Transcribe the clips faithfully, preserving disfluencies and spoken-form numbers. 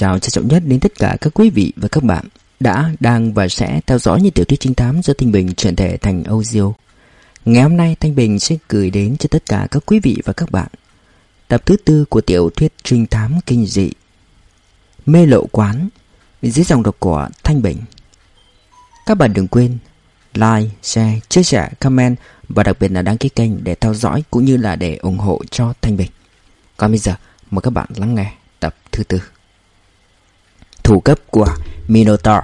chào trân trọng nhất đến tất cả các quý vị và các bạn đã, đang và sẽ theo dõi những tiểu thuyết trinh thám do Thanh Bình chuyển thể thành audio. Ngày hôm nay Thanh Bình sẽ gửi đến cho tất cả các quý vị và các bạn tập thứ tư của tiểu thuyết trinh thám kinh dị Mê Lộ Quán dưới dòng đọc của Thanh Bình. Các bạn đừng quên like, share, chia sẻ, comment và đặc biệt là đăng ký kênh để theo dõi cũng như là để ủng hộ cho Thanh Bình. Còn bây giờ mời các bạn lắng nghe tập thứ tư. Thủ cấp của Minotaur.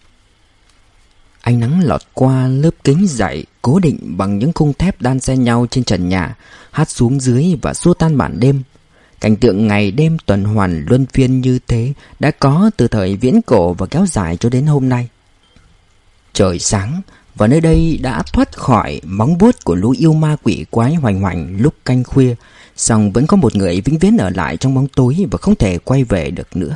Ánh nắng lọt qua lớp kính dày cố định bằng những khung thép đan xen nhau trên trần nhà, hắt xuống dưới và xua tan màn đêm. Cảnh tượng ngày đêm tuần hoàn luân phiên như thế đã có từ thời viễn cổ và kéo dài cho đến hôm nay. Trời sáng và nơi đây đã thoát khỏi móng vuốt của lũ yêu ma quỷ quái hoành hoành lúc canh khuya, song vẫn có một người vĩnh viễn ở lại trong bóng tối và không thể quay về được nữa.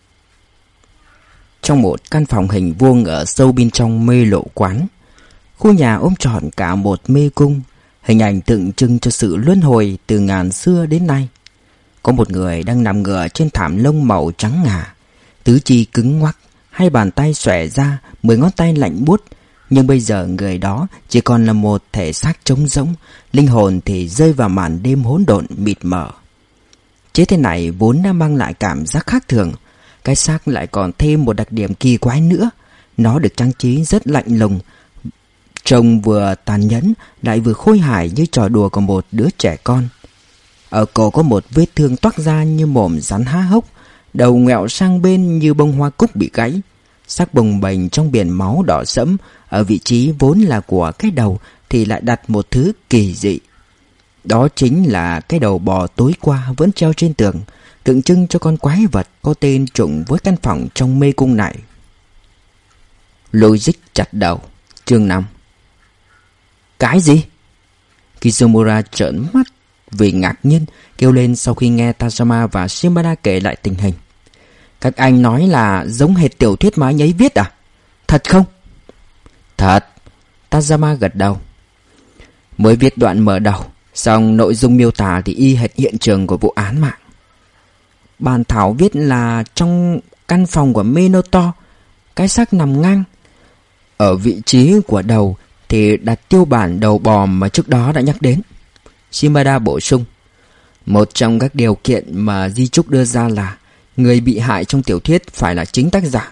Trong một căn phòng hình vuông ở sâu bên trong Mê Lộ Quán, khu nhà ôm trọn cả một mê cung, hình ảnh tượng trưng cho sự luân hồi từ ngàn xưa đến nay. Có một người đang nằm ngửa trên thảm lông màu trắng ngà, tứ chi cứng ngoắc, hai bàn tay xòe ra, mười ngón tay lạnh buốt. Nhưng bây giờ người đó chỉ còn là một thể xác trống rỗng, linh hồn thì rơi vào màn đêm hỗn độn mịt mờ. Chết thế này vốn đã mang lại cảm giác khác thường. Cái xác lại còn thêm một đặc điểm kỳ quái nữa. Nó được trang trí rất lạnh lùng, trông vừa tàn nhẫn lại vừa khôi hài như trò đùa của một đứa trẻ con. Ở cổ có một vết thương toác ra như mồm rắn há hốc, đầu ngoẹo sang bên như bông hoa cúc bị gãy. Xác bồng bềnh trong biển máu đỏ sẫm, ở vị trí vốn là của cái đầu thì lại đặt một thứ kỳ dị. Đó chính là cái đầu bò tối qua vẫn treo trên tường, tượng trưng cho con quái vật có tên trùng với căn phòng trong mê cung này. Logic chặt đầu. Chương năm. Cái gì? Kizomura trợn mắt vì ngạc nhiên, kêu lên sau khi nghe Tazama và Shimada kể lại tình hình. Các anh nói là giống hệt tiểu thuyết mà anh ấy viết à? Thật không? Thật. Tazama gật đầu. Mới viết đoạn mở đầu, song nội dung miêu tả thì y hệt hiện trường của vụ án mạng. Bản thảo viết là trong căn phòng của Minotaur, cái xác nằm ngang. Ở vị trí của đầu thì đặt tiêu bản đầu bò mà trước đó đã nhắc đến. Shimada bổ sung. Một trong các điều kiện mà di chúc đưa ra là người bị hại trong tiểu thuyết phải là chính tác giả.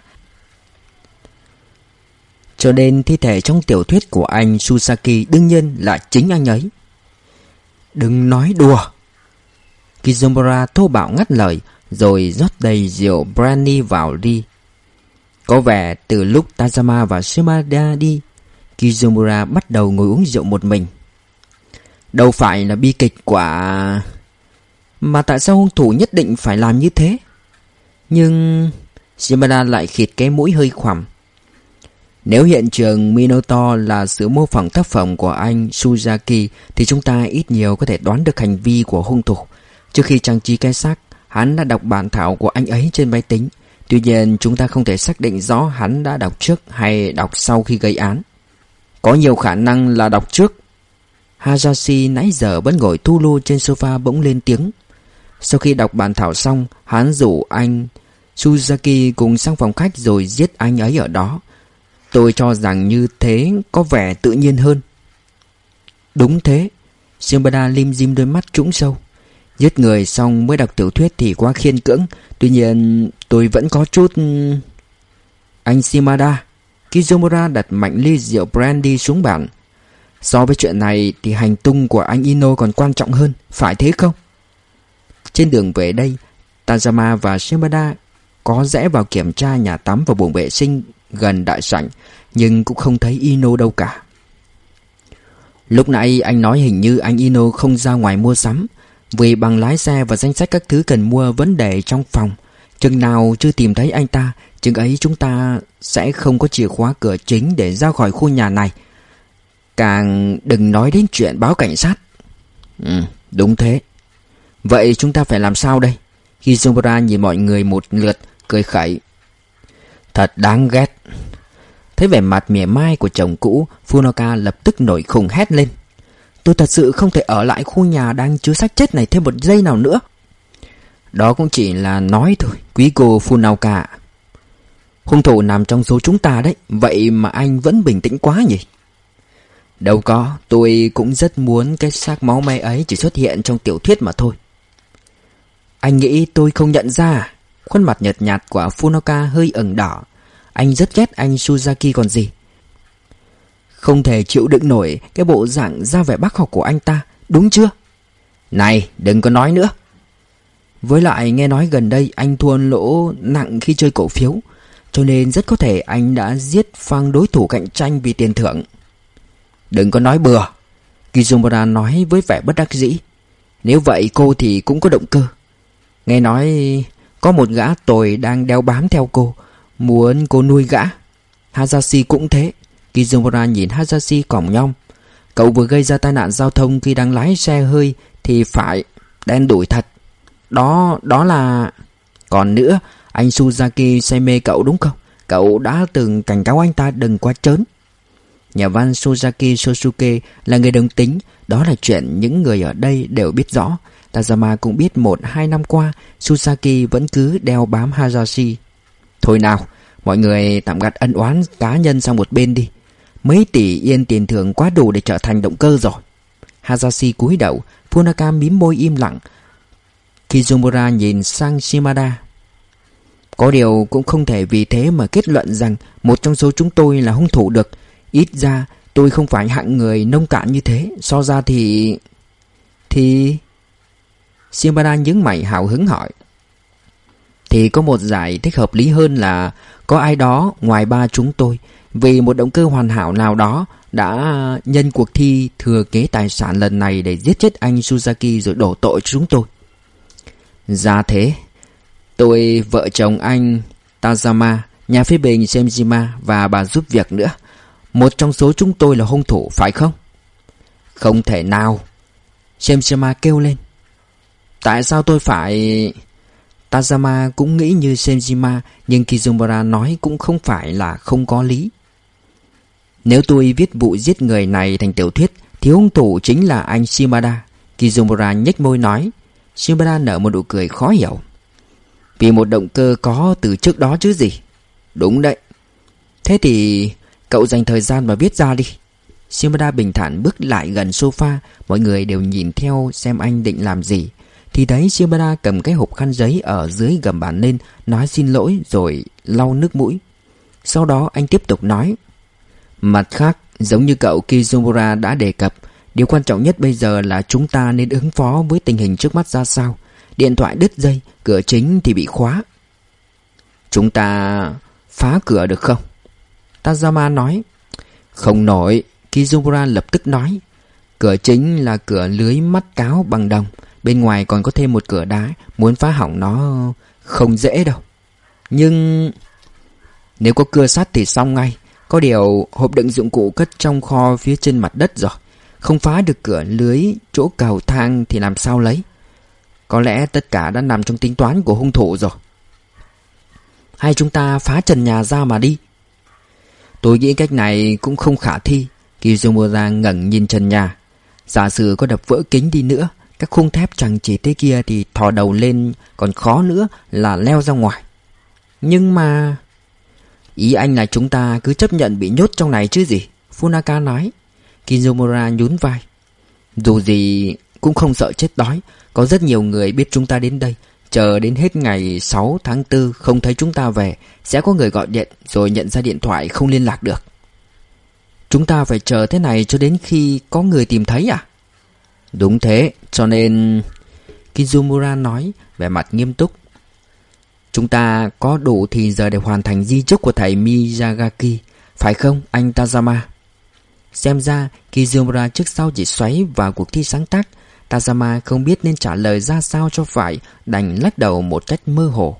Cho nên thi thể trong tiểu thuyết của anh Susaki đương nhiên là chính anh ấy. Đừng nói đùa. Kizomura thô bạo ngắt lời, rồi rót đầy rượu brandy vào ly. Có vẻ từ lúc Tazama và Shimada đi, Kizomura bắt đầu ngồi uống rượu một mình. Đâu phải là bi kịch quả... Mà tại sao hung thủ nhất định phải làm như thế? Nhưng... Shimada lại khịt cái mũi hơi khoằm. Nếu hiện trường Minotaur là sự mô phỏng tác phẩm của anh Suzaki thì chúng ta ít nhiều có thể đoán được hành vi của hung thủ. Trước khi trang trí cái xác, hắn đã đọc bản thảo của anh ấy trên máy tính. Tuy nhiên chúng ta không thể xác định rõ hắn đã đọc trước hay đọc sau khi gây án. Có nhiều khả năng là đọc trước. Hayashi nãy giờ vẫn ngồi thu lu trên sofa bỗng lên tiếng. Sau khi đọc bản thảo xong, hắn rủ anh Suzaki cùng sang phòng khách rồi giết anh ấy ở đó. Tôi cho rằng như thế có vẻ tự nhiên hơn. Đúng thế. Shimada lim dim đôi mắt trũng sâu. Giết người xong mới đọc tiểu thuyết thì quá khiên cưỡng. Tuy nhiên tôi vẫn có chút... Anh Shimada. Kizomura đặt mạnh ly rượu brandy xuống bàn. So với chuyện này thì hành tung của anh Ino còn quan trọng hơn, phải thế không? Trên đường về đây, Tazama và Shimada có rẽ vào kiểm tra nhà tắm và buồng vệ sinh gần đại sảnh, nhưng cũng không thấy Ino đâu cả. Lúc nãy anh nói hình như anh Ino không ra ngoài mua sắm, vì bằng lái xe và danh sách các thứ cần mua vẫn để trong phòng. Chừng nào chưa tìm thấy anh ta, chừng ấy chúng ta sẽ không có chìa khóa cửa chính để ra khỏi khu nhà này. Càng đừng nói đến chuyện báo cảnh sát. Ừ, đúng thế. Vậy chúng ta phải làm sao đây? Kizomura nhìn mọi người một lượt, cười khẩy. Thật đáng ghét. Thấy vẻ mặt mỉa mai của chồng cũ, Funoka lập tức nổi khùng hét lên. Tôi thật sự không thể ở lại khu nhà đang chứa xác chết này thêm một giây nào nữa. Đó cũng chỉ là nói thôi, quý cô Funaoka. Hung thủ nằm trong số chúng ta đấy, vậy mà anh vẫn bình tĩnh quá nhỉ? Đâu có, tôi cũng rất muốn cái xác máu me ấy chỉ xuất hiện trong tiểu thuyết mà thôi. Anh nghĩ tôi không nhận ra? Khuôn mặt nhợt nhạt của Funaoka hơi ửng đỏ. Anh rất ghét anh Suzaki còn gì. Không thể chịu đựng nổi cái bộ dạng ra vẻ bác học của anh ta, đúng chưa? Này, đừng có nói nữa. Với lại nghe nói gần đây anh thua lỗ nặng khi chơi cổ phiếu, cho nên rất có thể anh đã giết phang đối thủ cạnh tranh vì tiền thưởng. Đừng có nói bừa, Kizumura nói với vẻ bất đắc dĩ. Nếu vậy cô thì cũng có động cơ. Nghe nói có một gã tồi đang đeo bám theo cô, muốn cô nuôi gã. Hayashi cũng thế. Kizumura nhìn Hayashi cỏng nhom. Cậu vừa gây ra tai nạn giao thông khi đang lái xe hơi thì phải, đen đủi thật. Đó, đó là... Còn nữa, anh Suzaki say mê cậu đúng không? Cậu đã từng cảnh cáo anh ta đừng quá trớn. Nhà văn Suzaki Shosuke là người đồng tính. Đó là chuyện những người ở đây đều biết rõ. Tazama cũng biết một hai năm qua Susaki vẫn cứ đeo bám Hayashi. Thôi nào, mọi người tạm gạt ân oán cá nhân sang một bên đi. Mấy tỷ yên tiền thưởng quá đủ để trở thành động cơ rồi. Hayashi cúi đầu, Funaka mím môi im lặng. Kizumura nhìn sang Shimada. Có điều cũng không thể vì thế mà kết luận rằng một trong số chúng tôi là hung thủ được. Ít ra tôi không phải hạng người nông cạn như thế. So ra thì... Thì... Shimada nhướng mày hào hứng hỏi. Thì có một giải thích hợp lý hơn là có ai đó ngoài ba chúng tôi vì một động cơ hoàn hảo nào đó đã nhân cuộc thi thừa kế tài sản lần này để giết chết anh Suzaki rồi đổ tội cho chúng tôi. Ra thế. Tôi, vợ chồng anh Tazama, nhà phê bình Senjima và bà giúp việc nữa. Một trong số chúng tôi là hung thủ phải không? Không thể nào. Senjima kêu lên. Tại sao tôi phải... Tazama cũng nghĩ như Senjima, nhưng Kizumura nói cũng không phải là không có lý. Nếu tôi viết vụ giết người này thành tiểu thuyết thì hung thủ chính là anh Shimada. Kizumura nhếch môi nói. Shimada nở một nụ cười khó hiểu. Vì một động cơ có từ trước đó chứ gì. Đúng đấy. Thế thì cậu dành thời gian mà viết ra đi. Shimada bình thản bước lại gần sofa. Mọi người đều nhìn theo xem anh định làm gì. Thì thấy Shimada cầm cái hộp khăn giấy ở dưới gầm bàn lên, nói xin lỗi rồi lau nước mũi. Sau đó anh tiếp tục nói. Mặt khác, giống như cậu Kizumura đã đề cập, điều quan trọng nhất bây giờ là chúng ta nên ứng phó với tình hình trước mắt ra sao. Điện thoại đứt dây, cửa chính thì bị khóa. Chúng ta phá cửa được không? Tazama nói. Không nổi, Kizumura lập tức nói. Cửa chính là cửa lưới mắt cáo bằng đồng. Bên ngoài còn có thêm một cửa đá. Muốn phá hỏng nó không dễ đâu. Nhưng nếu có cưa sắt thì xong ngay. Có điều hộp đựng dụng cụ cất trong kho phía trên mặt đất rồi. Không phá được cửa lưới chỗ cầu thang thì làm sao lấy. Có lẽ tất cả đã nằm trong tính toán của hung thủ rồi. Hay chúng ta phá trần nhà ra mà đi. Tôi nghĩ cách này cũng không khả thi. Kizumura ngẩng nhìn trần nhà. Giả sử có đập vỡ kính đi nữa, các khung thép chẳng chỉ thế kia thì thò đầu lên, còn khó nữa là leo ra ngoài. Nhưng mà... Ý anh là chúng ta cứ chấp nhận bị nhốt trong này chứ gì? Funaka nói. Kizumura nhún vai. Dù gì cũng không sợ chết đói. Có rất nhiều người biết chúng ta đến đây. Chờ đến hết ngày sáu tháng tư không thấy chúng ta về, sẽ có người gọi điện rồi nhận ra điện thoại không liên lạc được. Chúng ta phải chờ thế này cho đến khi có người tìm thấy à? Đúng thế, cho nên... Kizumura nói, vẻ mặt nghiêm túc. Chúng ta có đủ thì giờ để hoàn thành di chúc của thầy Miyazaki, phải không anh Tazama? Xem ra Kizumura trước sau chỉ xoáy vào cuộc thi sáng tác. Tazama không biết nên trả lời ra sao cho phải, đành lắc đầu một cách mơ hồ.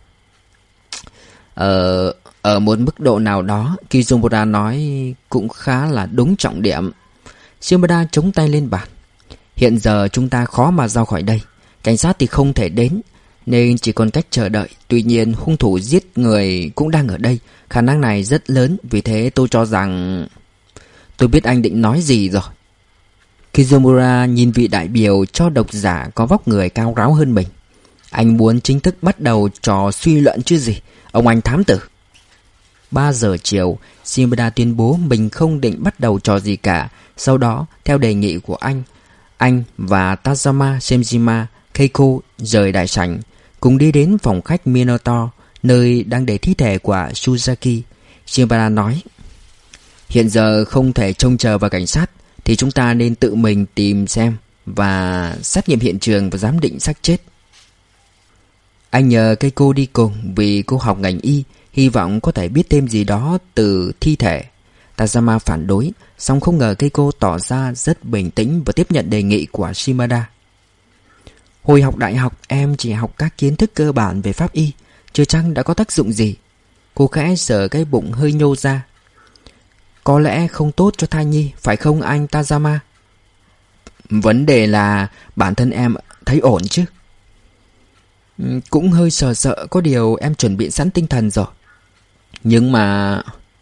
Ở, ở một mức độ nào đó, Kizumura nói cũng khá là đúng trọng điểm. Shimada chống tay lên bàn. Hiện giờ chúng ta khó mà ra khỏi đây. Cảnh sát thì không thể đến, nên chỉ còn cách chờ đợi. Tuy nhiên hung thủ giết người cũng đang ở đây. Khả năng này rất lớn. Vì thế tôi cho rằng... Tôi biết anh định nói gì rồi. Kizumura nhìn vị đại biểu cho độc giả có vóc người cao ráo hơn mình. Anh muốn chính thức bắt đầu trò suy luận chứ gì, ông anh thám tử. Ba giờ chiều, Shimada tuyên bố mình không định bắt đầu trò gì cả. Sau đó, theo đề nghị của anh, anh và Tazama Senjima Keiko rời đại sảnh, cùng đi đến phòng khách Minotaur, nơi đang để thi thể của Suzaki. Shimada nói: hiện giờ không thể trông chờ vào cảnh sát, thì chúng ta nên tự mình tìm xem và xét nghiệm hiện trường và giám định xác chết. Anh nhờ Keiko đi cùng vì cô học ngành y, hy vọng có thể biết thêm gì đó từ thi thể. Tazama phản đối, song không ngờ Keiko tỏ ra rất bình tĩnh và tiếp nhận đề nghị của Shimada. Hồi học đại học em chỉ học các kiến thức cơ bản về pháp y, chưa chắc đã có tác dụng gì. Cô khẽ sờ cái bụng hơi nhô ra. Có lẽ không tốt cho thai nhi, phải không anh Tazama? Vấn đề là bản thân em thấy ổn chứ? Cũng hơi sợ sợ, có điều em chuẩn bị sẵn tinh thần rồi. Nhưng mà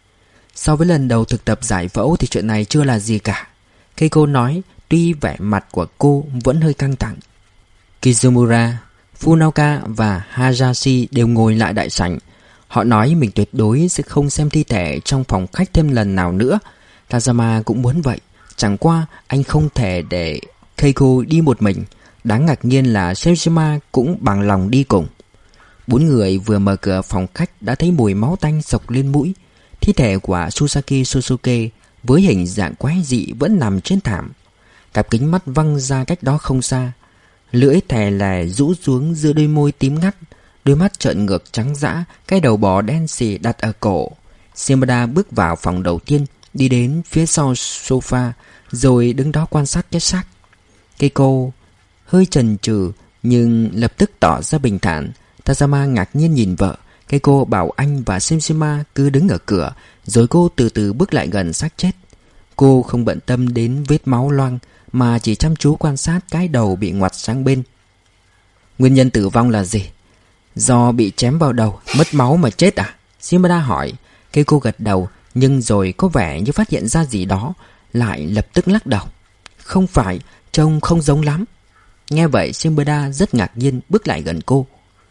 so với lần đầu thực tập giải phẫu thì chuyện này chưa là gì cả, Keiko nói, tuy vẻ mặt của cô vẫn hơi căng thẳng. Kizumura, Funaoka và Hayashi đều ngồi lại đại sảnh. Họ nói mình tuyệt đối sẽ không xem thi thể trong phòng khách thêm lần nào nữa. Tazama cũng muốn vậy, chẳng qua anh không thể để Keiko đi một mình. Đáng ngạc nhiên là Senjima cũng bằng lòng đi cùng. Bốn người vừa mở cửa phòng khách đã thấy mùi máu tanh sộc lên mũi. Thi thể của Susaki Sosuke với hình dạng quái dị vẫn nằm trên thảm. Cặp kính mắt văng ra cách đó không xa. Lưỡi thè lè rũ xuống giữa đôi môi tím ngắt, đôi mắt trợn ngược trắng dã, cái đầu bò đen xì đặt ở cổ. Shimada bước vào phòng đầu tiên, đi đến phía sau sofa, rồi đứng đó quan sát cái xác. Keiko hơi chần chừ nhưng lập tức tỏ ra bình thản. Tazama ngạc nhiên nhìn vợ. Keiko bảo anh và Senjima cứ đứng ở cửa, rồi cô từ từ bước lại gần xác chết. Cô không bận tâm đến vết máu loang, mà chỉ chăm chú quan sát cái đầu bị ngoặt sang bên. Nguyên nhân tử vong là gì? Do bị chém vào đầu, mất máu mà chết à? Shimada hỏi. Keiko gật đầu, nhưng rồi có vẻ như phát hiện ra gì đó, lại lập tức lắc đầu. Không phải, trông không giống lắm. Nghe vậy Shimada rất ngạc nhiên bước lại gần cô.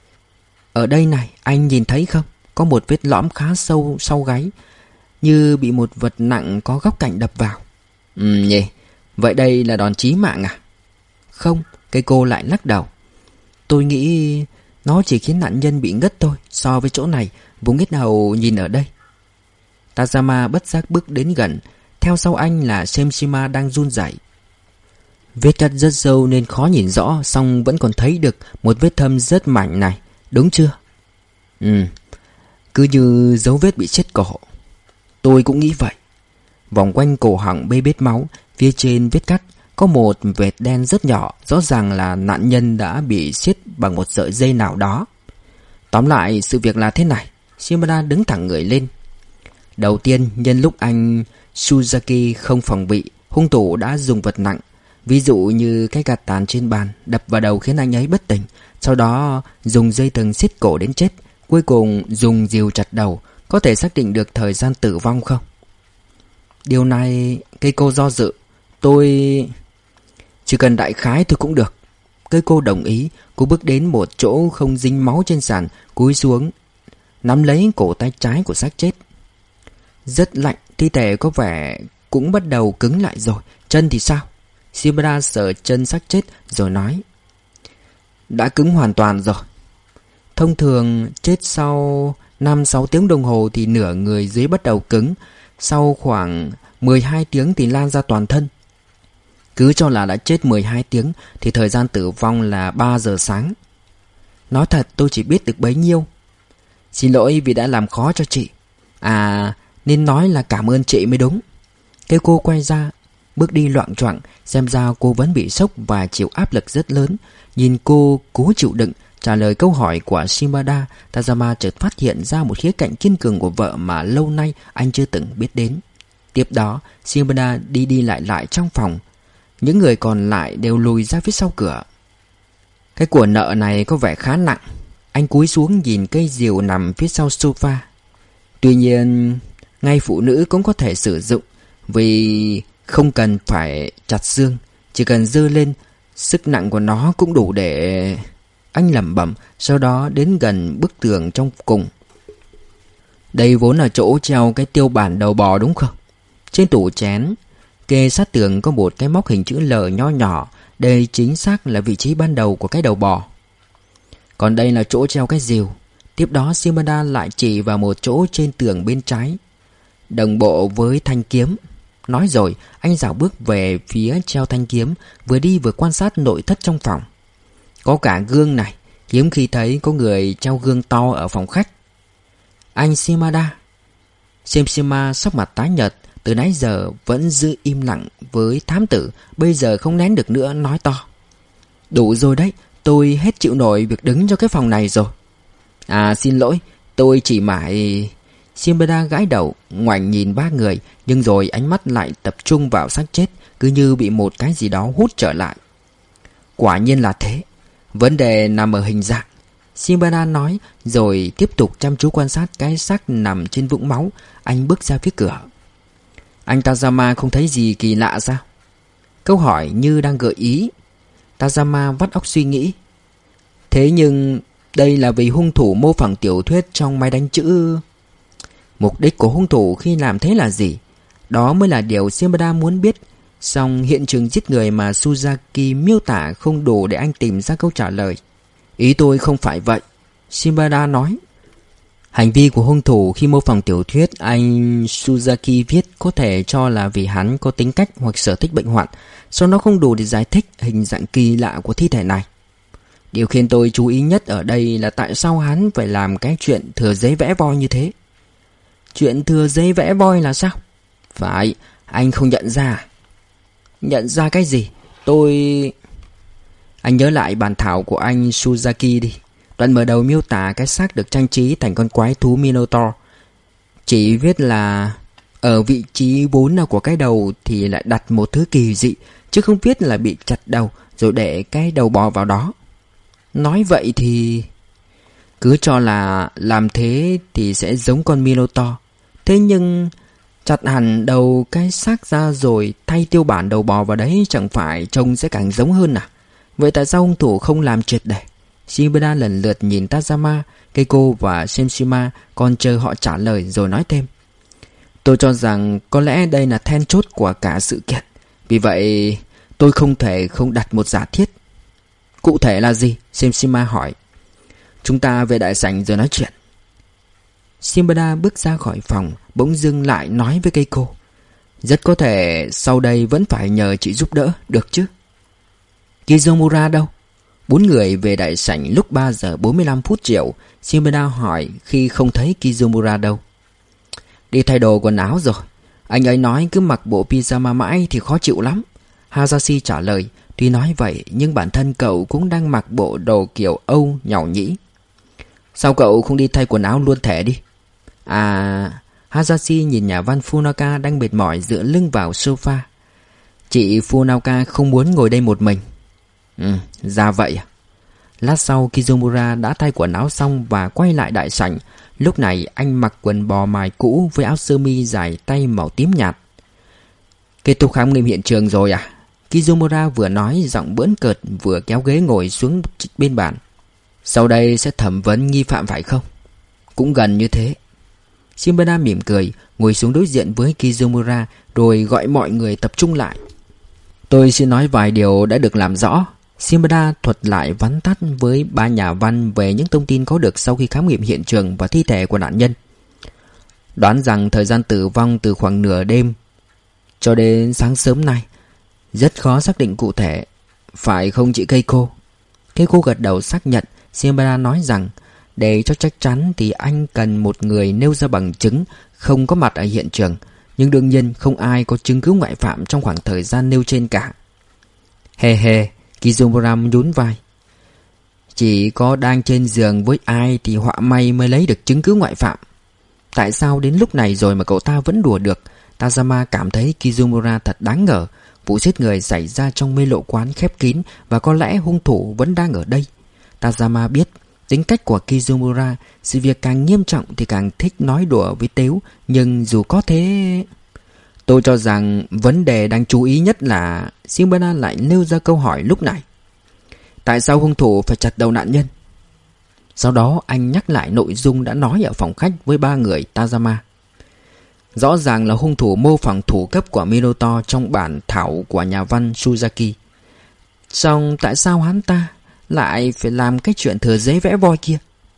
Ở đây này, anh nhìn thấy không? Có một vết lõm khá sâu sau gáy, như bị một vật nặng có góc cạnh đập vào. Ừ nhỉ, vậy đây là đòn chí mạng à? Không, Keiko lại lắc đầu. Tôi nghĩ nó chỉ khiến nạn nhân bị ngất thôi. So với chỗ này, vùng yết hầu nhìn ở đây. Tazama bất giác bước đến gần. Theo sau anh là Senjima đang run rẩy. Vết cắt rất sâu nên khó nhìn rõ, song vẫn còn thấy được một vết thâm rất mảnh này, đúng chưa? Ừ, cứ như dấu vết bị xiết cổ. Tôi cũng nghĩ vậy. Vòng quanh cổ họng bê bết máu, phía trên vết cắt có một vệt đen rất nhỏ, rõ ràng là nạn nhân đã bị xiết bằng một sợi dây nào đó. Tóm lại, sự việc là thế này. Shimada đứng thẳng người lên. Đầu tiên, nhân lúc anh Suzaki không phòng bị, hung thủ đã dùng vật nặng, ví dụ như cái gạt tàn trên bàn, đập vào đầu khiến anh ấy bất tỉnh. Sau đó dùng dây thừng xiết cổ đến chết. Cuối cùng dùng rìu chặt đầu. Có thể xác định được thời gian tử vong không? Điều này Keiko do dự. Tôi chỉ cần đại khái thôi cũng được. Keiko đồng ý. Cô bước đến một chỗ không dính máu trên sàn, cúi xuống nắm lấy cổ tay trái của xác chết. Rất lạnh, thi thể có vẻ cũng bắt đầu cứng lại rồi. Chân thì sao? Shimada sờ chân xác chết rồi nói. Đã cứng hoàn toàn rồi. Thông thường chết sau năm sáu tiếng đồng hồ thì nửa người dưới bắt đầu cứng. Sau khoảng mười hai tiếng thì lan ra toàn thân. Cứ cho là đã chết mười hai tiếng thì thời gian tử vong là ba giờ sáng. Nói thật tôi chỉ biết được bấy nhiêu. Xin lỗi vì đã làm khó cho chị. À, nên nói là cảm ơn chị mới đúng. Keiko quay ra, bước đi loạng choạng, xem ra cô vẫn bị sốc và chịu áp lực rất lớn. Nhìn cô cố chịu đựng trả lời câu hỏi của Shimada, Tazama chợt phát hiện ra một khía cạnh kiên cường của vợ mà lâu nay anh chưa từng biết đến. Tiếp đó, Shimada đi đi lại lại trong phòng. Những người còn lại đều lùi ra phía sau cửa. Cái của nợ này có vẻ khá nặng. Anh cúi xuống nhìn cây rìu nằm phía sau sofa. Tuy nhiên, ngay phụ nữ cũng có thể sử dụng, vì không cần phải chặt xương, chỉ cần giơ lên, sức nặng của nó cũng đủ để... Anh lẩm bẩm, sau đó đến gần bức tường trong cùng. Đây vốn là chỗ treo cái tiêu bản đầu bò đúng không? Trên tủ chén kê sát tường có một cái móc hình chữ L nho nhỏ. Đây chính xác là vị trí ban đầu của cái đầu bò. Còn đây là chỗ treo cái rìu. Tiếp đó Shimada lại chỉ vào một chỗ trên tường bên trái, đồng bộ với thanh kiếm. Nói rồi anh dạo bước về phía treo thanh kiếm, vừa đi vừa quan sát nội thất trong phòng. Có cả gương này, hiếm khi thấy có người treo gương to ở phòng khách. Anh Shimada. Shimshima sắc mặt tái nhợt, từ nãy giờ vẫn giữ im lặng với thám tử, bây giờ không nén được nữa nói to. Đủ rồi đấy, tôi hết chịu nổi việc đứng cho cái phòng này rồi. À xin lỗi, tôi chỉ mãi... Shimada gãi đầu, ngoảnh nhìn ba người, nhưng rồi ánh mắt lại tập trung vào xác chết, cứ như bị một cái gì đó hút trở lại. Quả nhiên là thế, vấn đề nằm ở hình dạng, Shimada nói, rồi tiếp tục chăm chú quan sát cái xác nằm trên vũng máu. Anh bước ra phía cửa. Anh Tazama không thấy gì kỳ lạ sao? Câu hỏi như đang gợi ý. Tazama vắt óc suy nghĩ. Thế nhưng đây là vì hung thủ mô phỏng tiểu thuyết trong máy đánh chữ. Mục đích của hung thủ khi làm thế là gì? Đó mới là điều Shimada muốn biết. Song hiện trường giết người mà Suzaki miêu tả không đủ để anh tìm ra câu trả lời. Ý tôi không phải vậy, Shimada nói. Hành vi của hung thủ khi mô phỏng tiểu thuyết anh Suzaki viết có thể cho là vì hắn có tính cách hoặc sở thích bệnh hoạn, song nó không đủ để giải thích hình dạng kỳ lạ của thi thể này. Điều khiến tôi chú ý nhất ở đây là tại sao hắn phải làm cái chuyện thừa giấy vẽ voi như thế. Chuyện thừa giấy vẽ voi là sao? Phải, anh không nhận ra. Nhận ra cái gì? Tôi... Anh nhớ lại bản thảo của anh Suzaki đi. Đoạn mở đầu miêu tả cái xác được trang trí thành con quái thú Minotaur. Chỉ viết là ở vị trí bốn nào của cái đầu thì lại đặt một thứ kỳ dị, chứ không viết là bị chặt đầu rồi để cái đầu bò vào đó. Nói vậy thì... Cứ cho là làm thế thì sẽ giống con Minotaur. Thế nhưng chặt hẳn đầu cái xác ra rồi thay tiêu bản đầu bò vào đấy, chẳng phải trông sẽ càng giống hơn à? Vậy tại sao hung thủ không làm triệt để? Shimada lần lượt nhìn Tazama, Keiko và Shimshima, còn chờ họ trả lời rồi nói thêm. Tôi cho rằng có lẽ đây là then chốt của cả sự kiện. Vì vậy tôi không thể không đặt một giả thiết. Cụ thể là gì? Shimshima hỏi. Chúng ta về đại sảnh rồi nói chuyện. Shimada bước ra khỏi phòng, bỗng dưng lại nói với Keiko. Rất có thể sau đây vẫn phải nhờ chị giúp đỡ, được chứ? Kizomura đâu? Bốn người về đại sảnh lúc ba giờ bốn mươi lăm phút chiều. Shimada hỏi khi không thấy Kizomura đâu. Đi thay đồ quần áo rồi. Anh ấy nói cứ mặc bộ pyjama mãi thì khó chịu lắm. Hayashi trả lời. Tuy nói vậy nhưng bản thân cậu cũng đang mặc bộ đồ kiểu Âu nhàu nhĩ. Sao cậu không đi thay quần áo luôn thể đi? À... Hayashi nhìn nhà văn Funaka đang mệt mỏi dựa lưng vào sofa. Chị Funaka không muốn ngồi đây một mình. Ừ, ra vậy. Lát sau Kizomura đã thay quần áo xong và quay lại đại sảnh. Lúc này anh mặc quần bò mài cũ với áo sơ mi dài tay màu tím nhạt. Kết thúc khám nghiệm hiện trường rồi à? Kizomura vừa nói giọng bỡn cợt vừa kéo ghế ngồi xuống bên bàn. Sau đây sẽ thẩm vấn nghi phạm phải không? Cũng gần như thế. Shimada mỉm cười, ngồi xuống đối diện với Kizomura rồi gọi mọi người tập trung lại. Tôi xin nói vài điều đã được làm rõ. Shimada thuật lại vắn tắt với ba nhà văn về những thông tin có được sau khi khám nghiệm hiện trường và thi thể của nạn nhân. Đoán rằng thời gian tử vong từ khoảng nửa đêm cho đến sáng sớm nay. Rất khó xác định cụ thể. Phải không chị Keiko? Keiko gật đầu xác nhận. Shimada nói rằng để cho chắc chắn thì anh cần một người nêu ra bằng chứng không có mặt ở hiện trường. Nhưng đương nhiên không ai có chứng cứ ngoại phạm trong khoảng thời gian nêu trên cả. Hề hề, Kizomura nhún vai. Chỉ có đang trên giường với ai thì họa may mới lấy được chứng cứ ngoại phạm. Tại sao đến lúc này rồi mà cậu ta vẫn đùa được? Tazama cảm thấy Kizomura thật đáng ngờ. Vụ giết người xảy ra trong mê lộ quán khép kín và có lẽ hung thủ vẫn đang ở đây. Tazama biết tính cách của Kizomura, sự việc càng nghiêm trọng thì càng thích nói đùa với tếu. Nhưng dù có thế... Tôi cho rằng vấn đề đáng chú ý nhất là Shimada lại nêu ra câu hỏi lúc này. Tại sao hung thủ phải chặt đầu nạn nhân? Sau đó anh nhắc lại nội dung đã nói ở phòng khách với ba người Tazama. Rõ ràng là hung thủ mô phỏng thủ cấp của Minotaur trong bản thảo của nhà văn Suzaki. Song tại sao hắn ta lại phải làm cái chuyện thừa giấy vẽ voi kia?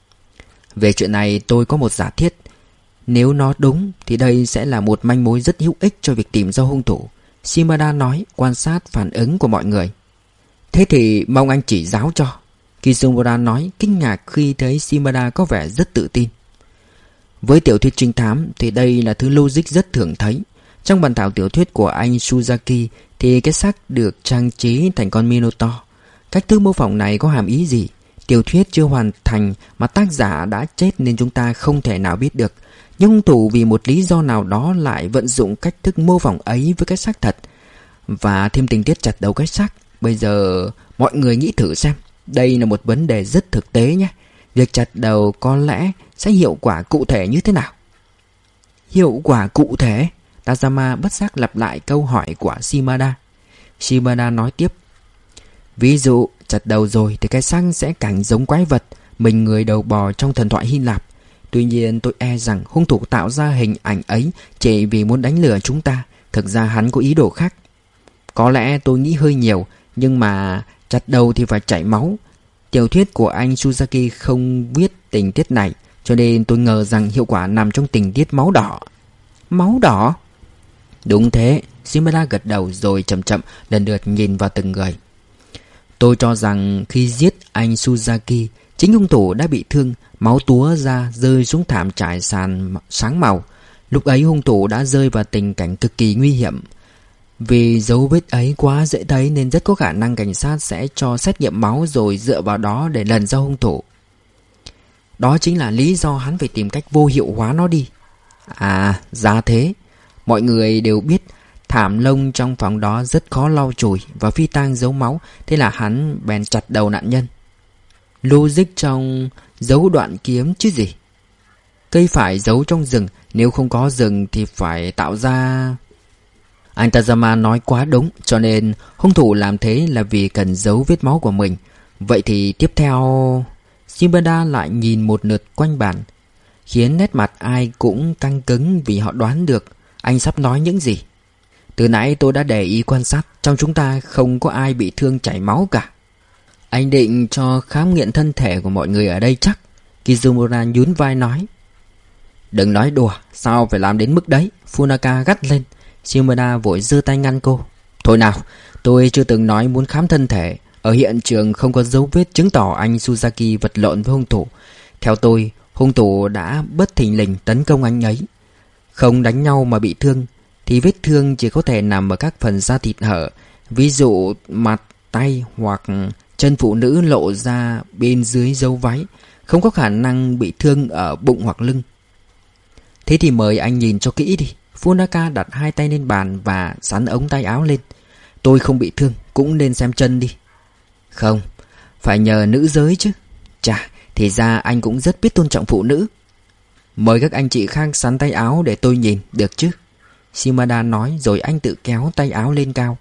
Về chuyện này tôi có một giả thiết. Nếu nó đúng thì đây sẽ là một manh mối rất hữu ích cho việc tìm ra hung thủ, Shimada nói, quan sát phản ứng của mọi người. Thế thì mong anh chỉ giáo cho, Kizumura nói, kinh ngạc khi thấy Shimada có vẻ rất tự tin. Với tiểu thuyết trinh thám thì đây là thứ logic rất thường thấy. Trong bản thảo tiểu thuyết của anh Suzaki thì cái xác được trang trí thành con Minotaur. Cách thức mô phỏng này có hàm ý gì? Tiểu thuyết chưa hoàn thành mà tác giả đã chết nên chúng ta không thể nào biết được. Nhưng hung thủ vì một lý do nào đó lại vận dụng cách thức mô phỏng ấy với cái xác thật, và thêm tình tiết chặt đầu cái xác. Bây giờ mọi người nghĩ thử xem, đây là một vấn đề rất thực tế nhé. Việc chặt đầu có lẽ sẽ hiệu quả cụ thể như thế nào? Hiệu quả cụ thể? Tazama bất giác lặp lại câu hỏi của Shimada. Shimada nói tiếp. Ví dụ chặt đầu rồi thì cái xác sẽ càng giống quái vật, mình người đầu bò trong thần thoại Hy Lạp. Tuy nhiên tôi e rằng hung thủ tạo ra hình ảnh ấy chỉ vì muốn đánh lừa chúng ta. Thực ra hắn có ý đồ khác. Có lẽ tôi nghĩ hơi nhiều, nhưng mà chặt đầu thì phải chảy máu. Tiểu thuyết của anh Suzaki không viết tình tiết này, cho nên tôi ngờ rằng hiệu quả nằm trong tình tiết máu đỏ. Máu đỏ? Đúng thế, Shimada gật đầu rồi chậm chậm lần lượt nhìn vào từng người. Tôi cho rằng khi giết anh Suzaki, chính hung thủ đã bị thương, máu túa ra rơi xuống thảm trải sàn sáng màu. Lúc ấy hung thủ đã rơi vào tình cảnh cực kỳ nguy hiểm. Vì dấu vết ấy quá dễ thấy nên rất có khả năng cảnh sát sẽ cho xét nghiệm máu rồi dựa vào đó để lần ra hung thủ. Đó chính là lý do hắn phải tìm cách vô hiệu hóa nó đi. À, ra thế. Mọi người đều biết thảm lông trong phòng đó rất khó lau chùi và phi tang giấu máu, thế là hắn bèn chặt đầu nạn nhân. Logic trong giấu đoạn kiếm chứ gì. Cây phải giấu trong rừng, nếu không có rừng thì phải tạo ra... Anh Tazama nói quá đúng, cho nên hung thủ làm thế là vì cần giấu vết máu của mình. Vậy thì tiếp theo... Shimada lại nhìn một lượt quanh bàn, khiến nét mặt ai cũng căng cứng vì họ đoán được anh sắp nói những gì. Từ nãy tôi đã để ý quan sát, trong chúng ta không có ai bị thương chảy máu cả. Anh định cho khám nghiệm thân thể của mọi người ở đây chắc? Kizumura nhún vai nói. Đừng nói đùa, sao phải làm đến mức đấy? Funaka gắt lên. Shimada vội giơ tay ngăn cô. Thôi nào, tôi chưa từng nói muốn khám thân thể. Ở hiện trường không có dấu vết chứng tỏ anh Suzaki vật lộn với hung thủ. Theo tôi, hung thủ đã bất thình lình tấn công anh ấy. Không đánh nhau mà bị thương thì vết thương chỉ có thể nằm ở các phần da thịt hở, ví dụ mặt, tay hoặc chân phụ nữ lộ ra bên dưới dấu váy. Không có khả năng bị thương ở bụng hoặc lưng. Thế thì mời anh nhìn cho kỹ đi. Funaka đặt hai tay lên bàn và xắn ống tay áo lên. Tôi không bị thương, cũng nên xem chân đi. Không, phải nhờ nữ giới chứ. Chà, thì ra anh cũng rất biết tôn trọng phụ nữ. Mời các anh chị khác xắn tay áo để tôi nhìn, được chứ? Shimada nói rồi anh tự kéo tay áo lên cao.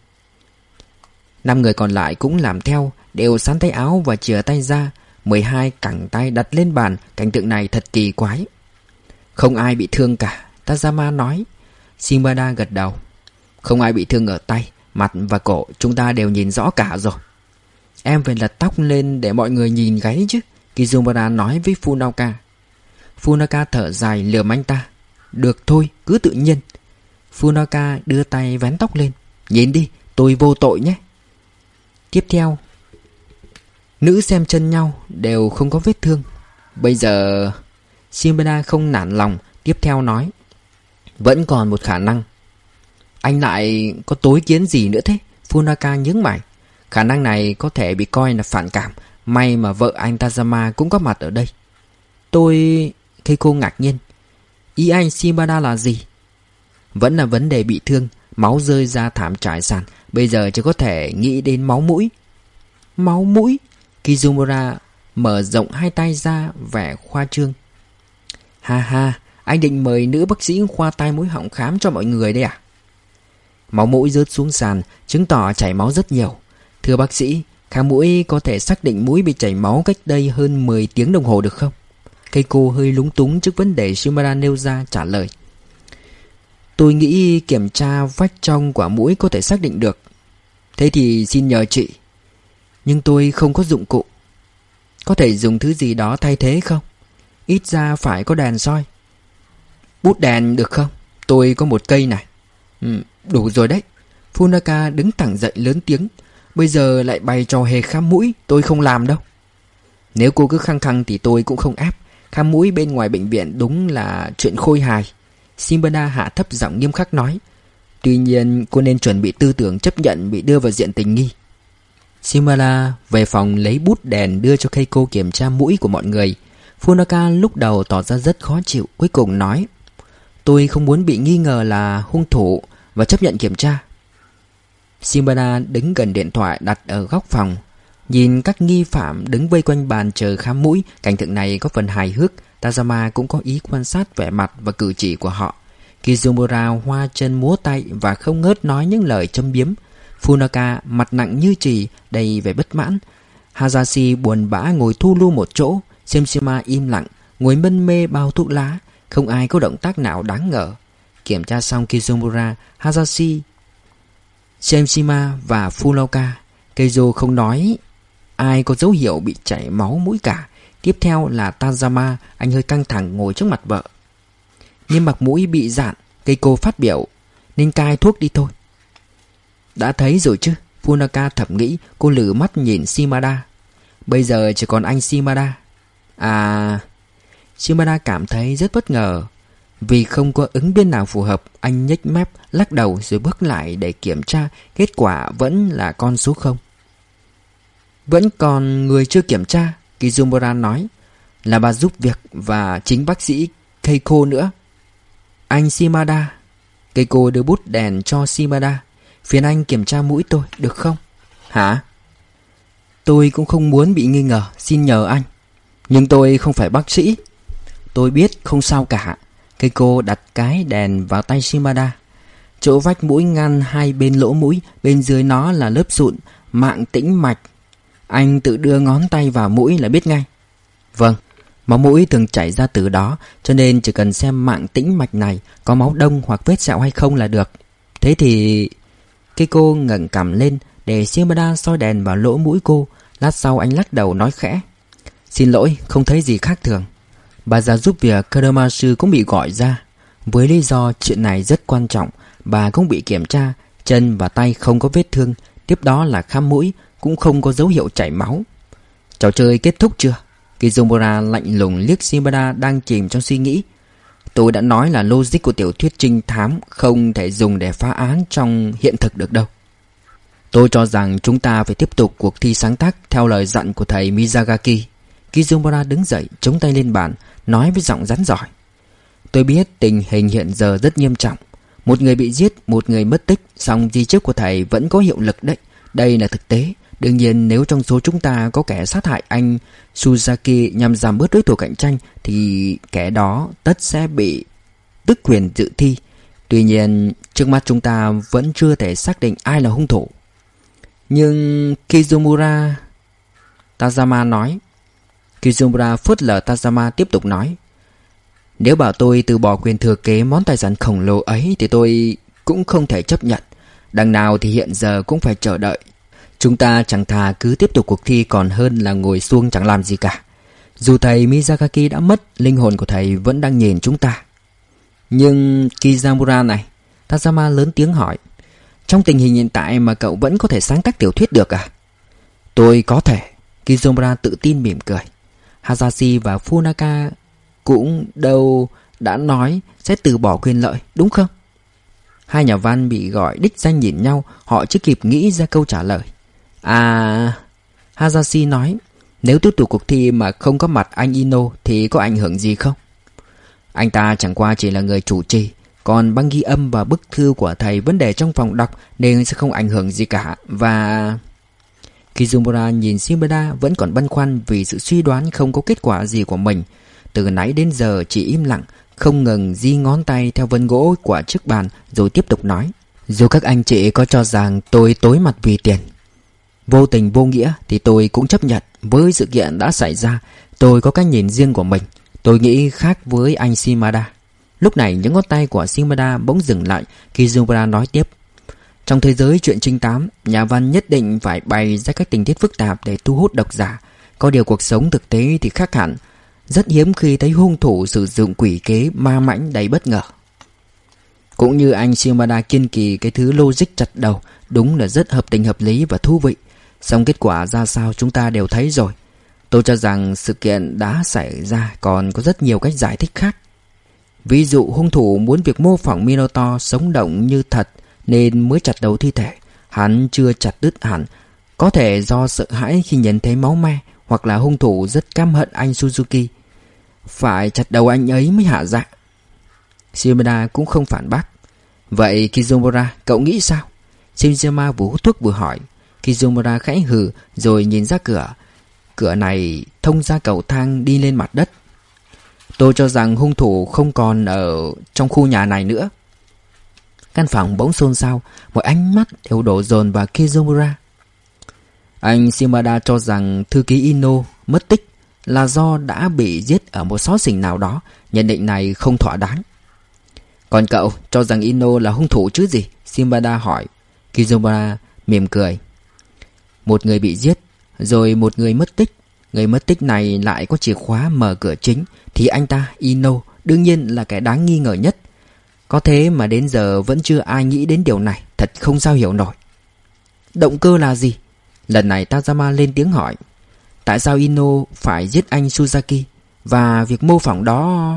Năm người còn lại cũng làm theo, đều xắn tay áo và chìa tay ra. Mười hai cẳng tay đặt lên bàn, cảnh tượng này thật kỳ quái. Không ai bị thương cả, Tazama nói. Shimada gật đầu. Không ai bị thương ở tay, mặt và cổ, chúng ta đều nhìn rõ cả rồi. Em phải lật tóc lên để mọi người nhìn gáy chứ, Kizumura nói với Funaka. Funaka thở dài lườm anh ta. Được thôi, cứ tự nhiên. Funaka đưa tay vén tóc lên. Nhìn đi, tôi vô tội nhé. Tiếp theo, nữ xem chân nhau đều không có vết thương. Bây giờ Shimada không nản lòng, tiếp theo nói. Vẫn còn một khả năng. Anh lại có tối kiến gì nữa thế? Funaka nhướng mày. Khả năng này có thể bị coi là phản cảm. May mà vợ anh Tazama cũng có mặt ở đây. Tôi... Keiko ngạc nhiên. Ý anh Shimada là gì? Vẫn là vấn đề bị thương, máu rơi ra thảm trải sàn. Bây giờ chỉ có thể nghĩ đến máu mũi. Máu mũi? Kizumura mở rộng hai tay ra vẻ khoa trương. Ha ha, anh định mời nữ bác sĩ khoa tai mũi họng khám cho mọi người đây à? Máu mũi rớt xuống sàn, chứng tỏ chảy máu rất nhiều. Thưa bác sĩ, Khám mũi có thể xác định mũi bị chảy máu cách đây hơn mười tiếng đồng hồ được không? Keiko hơi lúng túng trước vấn đề Shimada nêu ra, trả lời. Tôi nghĩ kiểm tra vách trong quả mũi có thể xác định được. Thế thì xin nhờ chị. Nhưng tôi không có dụng cụ. Có thể dùng thứ gì đó thay thế không? Ít ra phải có đèn soi. Bút đèn được không? Tôi có một cây này. Ừ, đủ rồi đấy. Funaka đứng thẳng dậy lớn tiếng. Bây giờ lại bày trò hề khám mũi. Tôi không làm đâu. Nếu cô cứ khăng khăng thì tôi cũng không ép. Khám mũi bên ngoài bệnh viện đúng là chuyện khôi hài. Shimada hạ thấp giọng nghiêm khắc nói. Tuy nhiên cô nên chuẩn bị tư tưởng chấp nhận bị đưa vào diện tình nghi. Shimada về phòng lấy bút đèn đưa cho Keiko kiểm tra mũi của mọi người. Funaka lúc đầu tỏ ra rất khó chịu, cuối cùng nói. Tôi không muốn bị nghi ngờ là hung thủ và chấp nhận kiểm tra. Shimada đứng gần điện thoại đặt ở góc phòng, nhìn các nghi phạm đứng vây quanh bàn chờ khám mũi. Cảnh tượng này có phần hài hước. Tazama cũng có ý quan sát vẻ mặt và cử chỉ của họ. Kizumura hoa chân múa tay và không ngớt nói những lời châm biếm. Funaka mặt nặng như chì, đầy vẻ bất mãn. Hayashi buồn bã ngồi thu lu một chỗ. Shemshima im lặng, ngồi mân mê bao thuốc lá. Không ai có động tác nào đáng ngờ. Kiểm tra xong Kizumura, Hayashi, Shemshima và Furuoka, Keizo không nói ai có dấu hiệu bị chảy máu mũi cả. Tiếp theo là Tazama, anh hơi căng thẳng ngồi trước mặt vợ. Niêm mạc mũi bị dạn, Keiko phát biểu. Nên cai thuốc đi thôi. Đã thấy rồi chứ? Funaka thầm nghĩ. Cô lử mắt nhìn Shimada. Bây giờ chỉ còn anh Shimada. À... Shimada cảm thấy rất bất ngờ. Vì không có ứng viên nào phù hợp, anh nhếch mép, lắc đầu rồi bước lại để kiểm tra. Kết quả vẫn là con số không. Vẫn còn người chưa kiểm tra, Kizumura nói. Là bà giúp việc và chính bác sĩ Keiko nữa. Anh Shimada. Keiko đưa bút đèn cho Shimada. Phiền anh kiểm tra mũi tôi, được không? Hả? Tôi cũng không muốn bị nghi ngờ, xin nhờ anh. Nhưng tôi không phải bác sĩ. Tôi biết, không sao cả. Keiko đặt cái đèn vào tay Shimada. Chỗ vách mũi ngăn hai bên lỗ mũi, bên dưới nó là lớp sụn, mạng tĩnh mạch. Anh tự đưa ngón tay vào mũi là biết ngay. Vâng, máu mũi thường chảy ra từ đó, cho nên chỉ cần xem mạng tĩnh mạch này có máu đông hoặc vết sẹo hay không là được. Thế thì... Keiko ngẩng cằm lên để Shimada soi đèn vào lỗ mũi cô. Lát sau anh lắc đầu nói khẽ. Xin lỗi, không thấy gì khác thường. Bà già giúp việc Kuramasu cũng bị gọi ra. Với lý do chuyện này rất quan trọng, bà cũng bị kiểm tra. Chân và tay không có vết thương. Tiếp đó là khám mũi, cũng không có dấu hiệu chảy máu. Trò chơi kết thúc chưa? Kizumura lạnh lùng liếc Shimada đang chìm trong suy nghĩ. Tôi đã nói là logic của tiểu thuyết trinh thám không thể dùng để phá án trong hiện thực được đâu. Tôi cho rằng chúng ta phải tiếp tục cuộc thi sáng tác theo lời dặn của thầy Miyazaki. Kizumura đứng dậy, chống tay lên bàn, nói với giọng rắn giỏi. Tôi biết tình hình hiện giờ rất nghiêm trọng. Một người bị giết, một người mất tích, song di chúc của thầy vẫn có hiệu lực đấy. Đây là thực tế. Đương nhiên nếu trong số chúng ta có kẻ sát hại anh Suzaki nhằm giảm bớt đối thủ cạnh tranh thì kẻ đó tất sẽ bị tước quyền dự thi. Tuy nhiên trước mắt chúng ta vẫn chưa thể xác định ai là hung thủ. Nhưng Kizumura... Tazama nói. Kizumura phớt lờ Tazama tiếp tục nói. Nếu bảo tôi từ bỏ quyền thừa kế món tài sản khổng lồ ấy thì tôi cũng không thể chấp nhận. Đằng nào thì hiện giờ cũng phải chờ đợi. Chúng ta chẳng thà cứ tiếp tục cuộc thi còn hơn là ngồi xuông chẳng làm gì cả. Dù thầy Miyazaki đã mất, linh hồn của thầy vẫn đang nhìn chúng ta. Nhưng Kizumura này, Tazama lớn tiếng hỏi. Trong tình hình hiện tại mà cậu vẫn có thể sáng tác tiểu thuyết được à? Tôi có thể. Kizumura tự tin mỉm cười. Hayashi và Funaka cũng đâu đã nói sẽ từ bỏ quyền lợi, đúng không? Hai nhà văn bị gọi đích danh nhìn nhau, họ chưa kịp nghĩ ra câu trả lời. À... Hayashi nói. Nếu tiếp tục cuộc thi mà không có mặt anh Ino thì có ảnh hưởng gì không? Anh ta chẳng qua chỉ là người chủ trì. Còn băng ghi âm và bức thư của thầy vấn đề trong phòng đọc nên sẽ không ảnh hưởng gì cả. Và... Kizumura nhìn Shimada vẫn còn băn khoăn vì sự suy đoán không có kết quả gì của mình. Từ nãy đến giờ chỉ im lặng, không ngừng di ngón tay theo vân gỗ của chiếc bàn rồi tiếp tục nói. Dù các anh chị có cho rằng tôi tối mặt vì tiền, Vô tình vô nghĩa thì tôi cũng chấp nhận. Với sự kiện đã xảy ra, tôi có cách nhìn riêng của mình. Tôi nghĩ khác với anh Shimada. Lúc này những ngón tay của Shimada bỗng dừng lại. Kizumura nói tiếp: trong thế giới truyện trinh thám, nhà văn nhất định phải bày ra các tình tiết phức tạp để thu hút độc giả. Có điều cuộc sống thực tế thì khác hẳn. Rất hiếm khi thấy hung thủ sử dụng quỷ kế ma mãnh đầy bất ngờ. Cũng như anh Shimada kiên kỳ cái thứ logic chặt đầu, đúng là rất hợp tình hợp lý và thú vị. Song kết quả ra sao chúng ta đều thấy rồi. Tôi cho rằng sự kiện đã xảy ra còn có rất nhiều cách giải thích khác. Ví dụ hung thủ muốn việc mô phỏng Minotaur sống động như thật nên mới chặt đầu thi thể. Hắn chưa chặt đứt hẳn, có thể do sợ hãi khi nhìn thấy máu me, hoặc là hung thủ rất căm hận anh Suzuki, phải chặt đầu anh ấy mới hạ dạ. Shimada cũng không phản bác. Vậy Kizumura, cậu nghĩ sao? Shinjima vừa hút thuốc vừa hỏi. Kizumura khẽ hừ rồi nhìn ra cửa. Cửa này thông ra cầu thang đi lên mặt đất. Tôi cho rằng hung thủ không còn ở trong khu nhà này nữa. Căn phòng bỗng xôn xao, mọi ánh mắt đều đổ dồn vào Kizumura. Anh Shimada cho rằng thư ký Ino mất tích là do đã bị giết ở một xó xỉnh nào đó. Nhận định này không thỏa đáng. Còn cậu cho rằng Ino là hung thủ chứ gì? Shimada hỏi. Kizumura mỉm cười. Một người bị giết, rồi một người mất tích. Người mất tích này lại có chìa khóa mở cửa chính, thì anh ta, Ino, đương nhiên là kẻ đáng nghi ngờ nhất. Có thế mà đến giờ vẫn chưa ai nghĩ đến điều này. Thật không sao hiểu nổi. Động cơ là gì? Lần này Tajama lên tiếng hỏi. Tại sao Ino phải giết anh Suzaki? Và việc mô phỏng đó...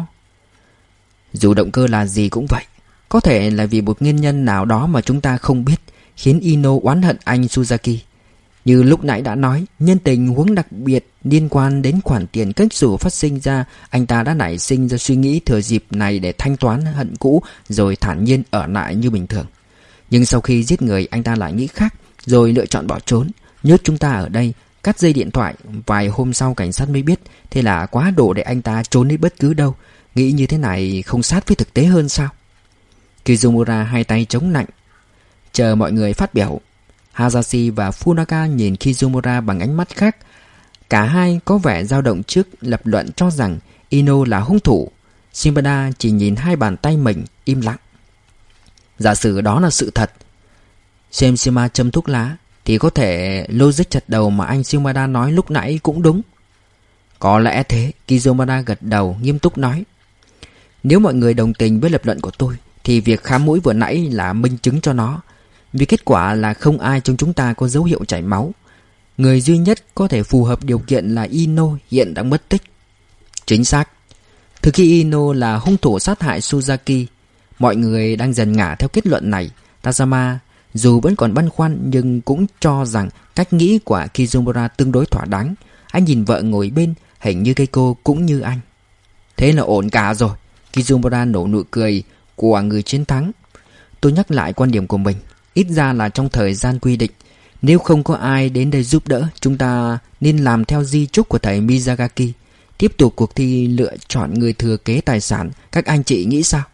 Dù động cơ là gì cũng vậy, có thể là vì một nguyên nhân nào đó mà chúng ta không biết, khiến Ino oán hận anh Suzaki. Như lúc nãy đã nói, nhân tình huống đặc biệt liên quan đến khoản tiền cách xù phát sinh ra, anh ta đã nảy sinh ra suy nghĩ thừa dịp này để thanh toán hận cũ, rồi thản nhiên ở lại như bình thường. Nhưng sau khi giết người, anh ta lại nghĩ khác, rồi lựa chọn bỏ trốn, nhốt chúng ta ở đây, cắt dây điện thoại. Vài hôm sau cảnh sát mới biết, thế là quá độ để anh ta trốn đi bất cứ đâu. Nghĩ như thế này không sát với thực tế hơn sao? Kizumura hai tay chống nạnh, chờ mọi người phát biểu. Hayashi và Funaka nhìn Kizumura bằng ánh mắt khác. Cả hai có vẻ dao động trước lập luận cho rằng Ino là hung thủ. Shimada chỉ nhìn hai bàn tay mình, im lặng. Giả sử đó là sự thật, Shimada châm thuốc lá, thì có thể logic chặt đầu mà anh Shimada nói lúc nãy cũng đúng. Có lẽ thế. Kizumura gật đầu nghiêm túc nói. Nếu mọi người đồng tình với lập luận của tôi, thì việc khám mũi vừa nãy là minh chứng cho nó. Vì kết quả là không ai trong chúng ta có dấu hiệu chảy máu. Người duy nhất có thể phù hợp điều kiện là Ino hiện đang mất tích. Chính xác. Từ khi Ino là hung thủ sát hại Suzaki, mọi người đang dần ngả theo kết luận này. Tajama dù vẫn còn băn khoăn nhưng cũng cho rằng cách nghĩ của Kizumura tương đối thỏa đáng. Anh nhìn vợ ngồi bên, hình như cây cô cũng như anh. Thế là ổn cả rồi. Kizumura nổ nụ cười của người chiến thắng. Tôi nhắc lại quan điểm của mình. Ít ra là trong thời gian quy định, nếu không có ai đến đây giúp đỡ, chúng ta nên làm theo di chúc của thầy Miyazaki, tiếp tục cuộc thi lựa chọn người thừa kế tài sản. Các anh chị nghĩ sao?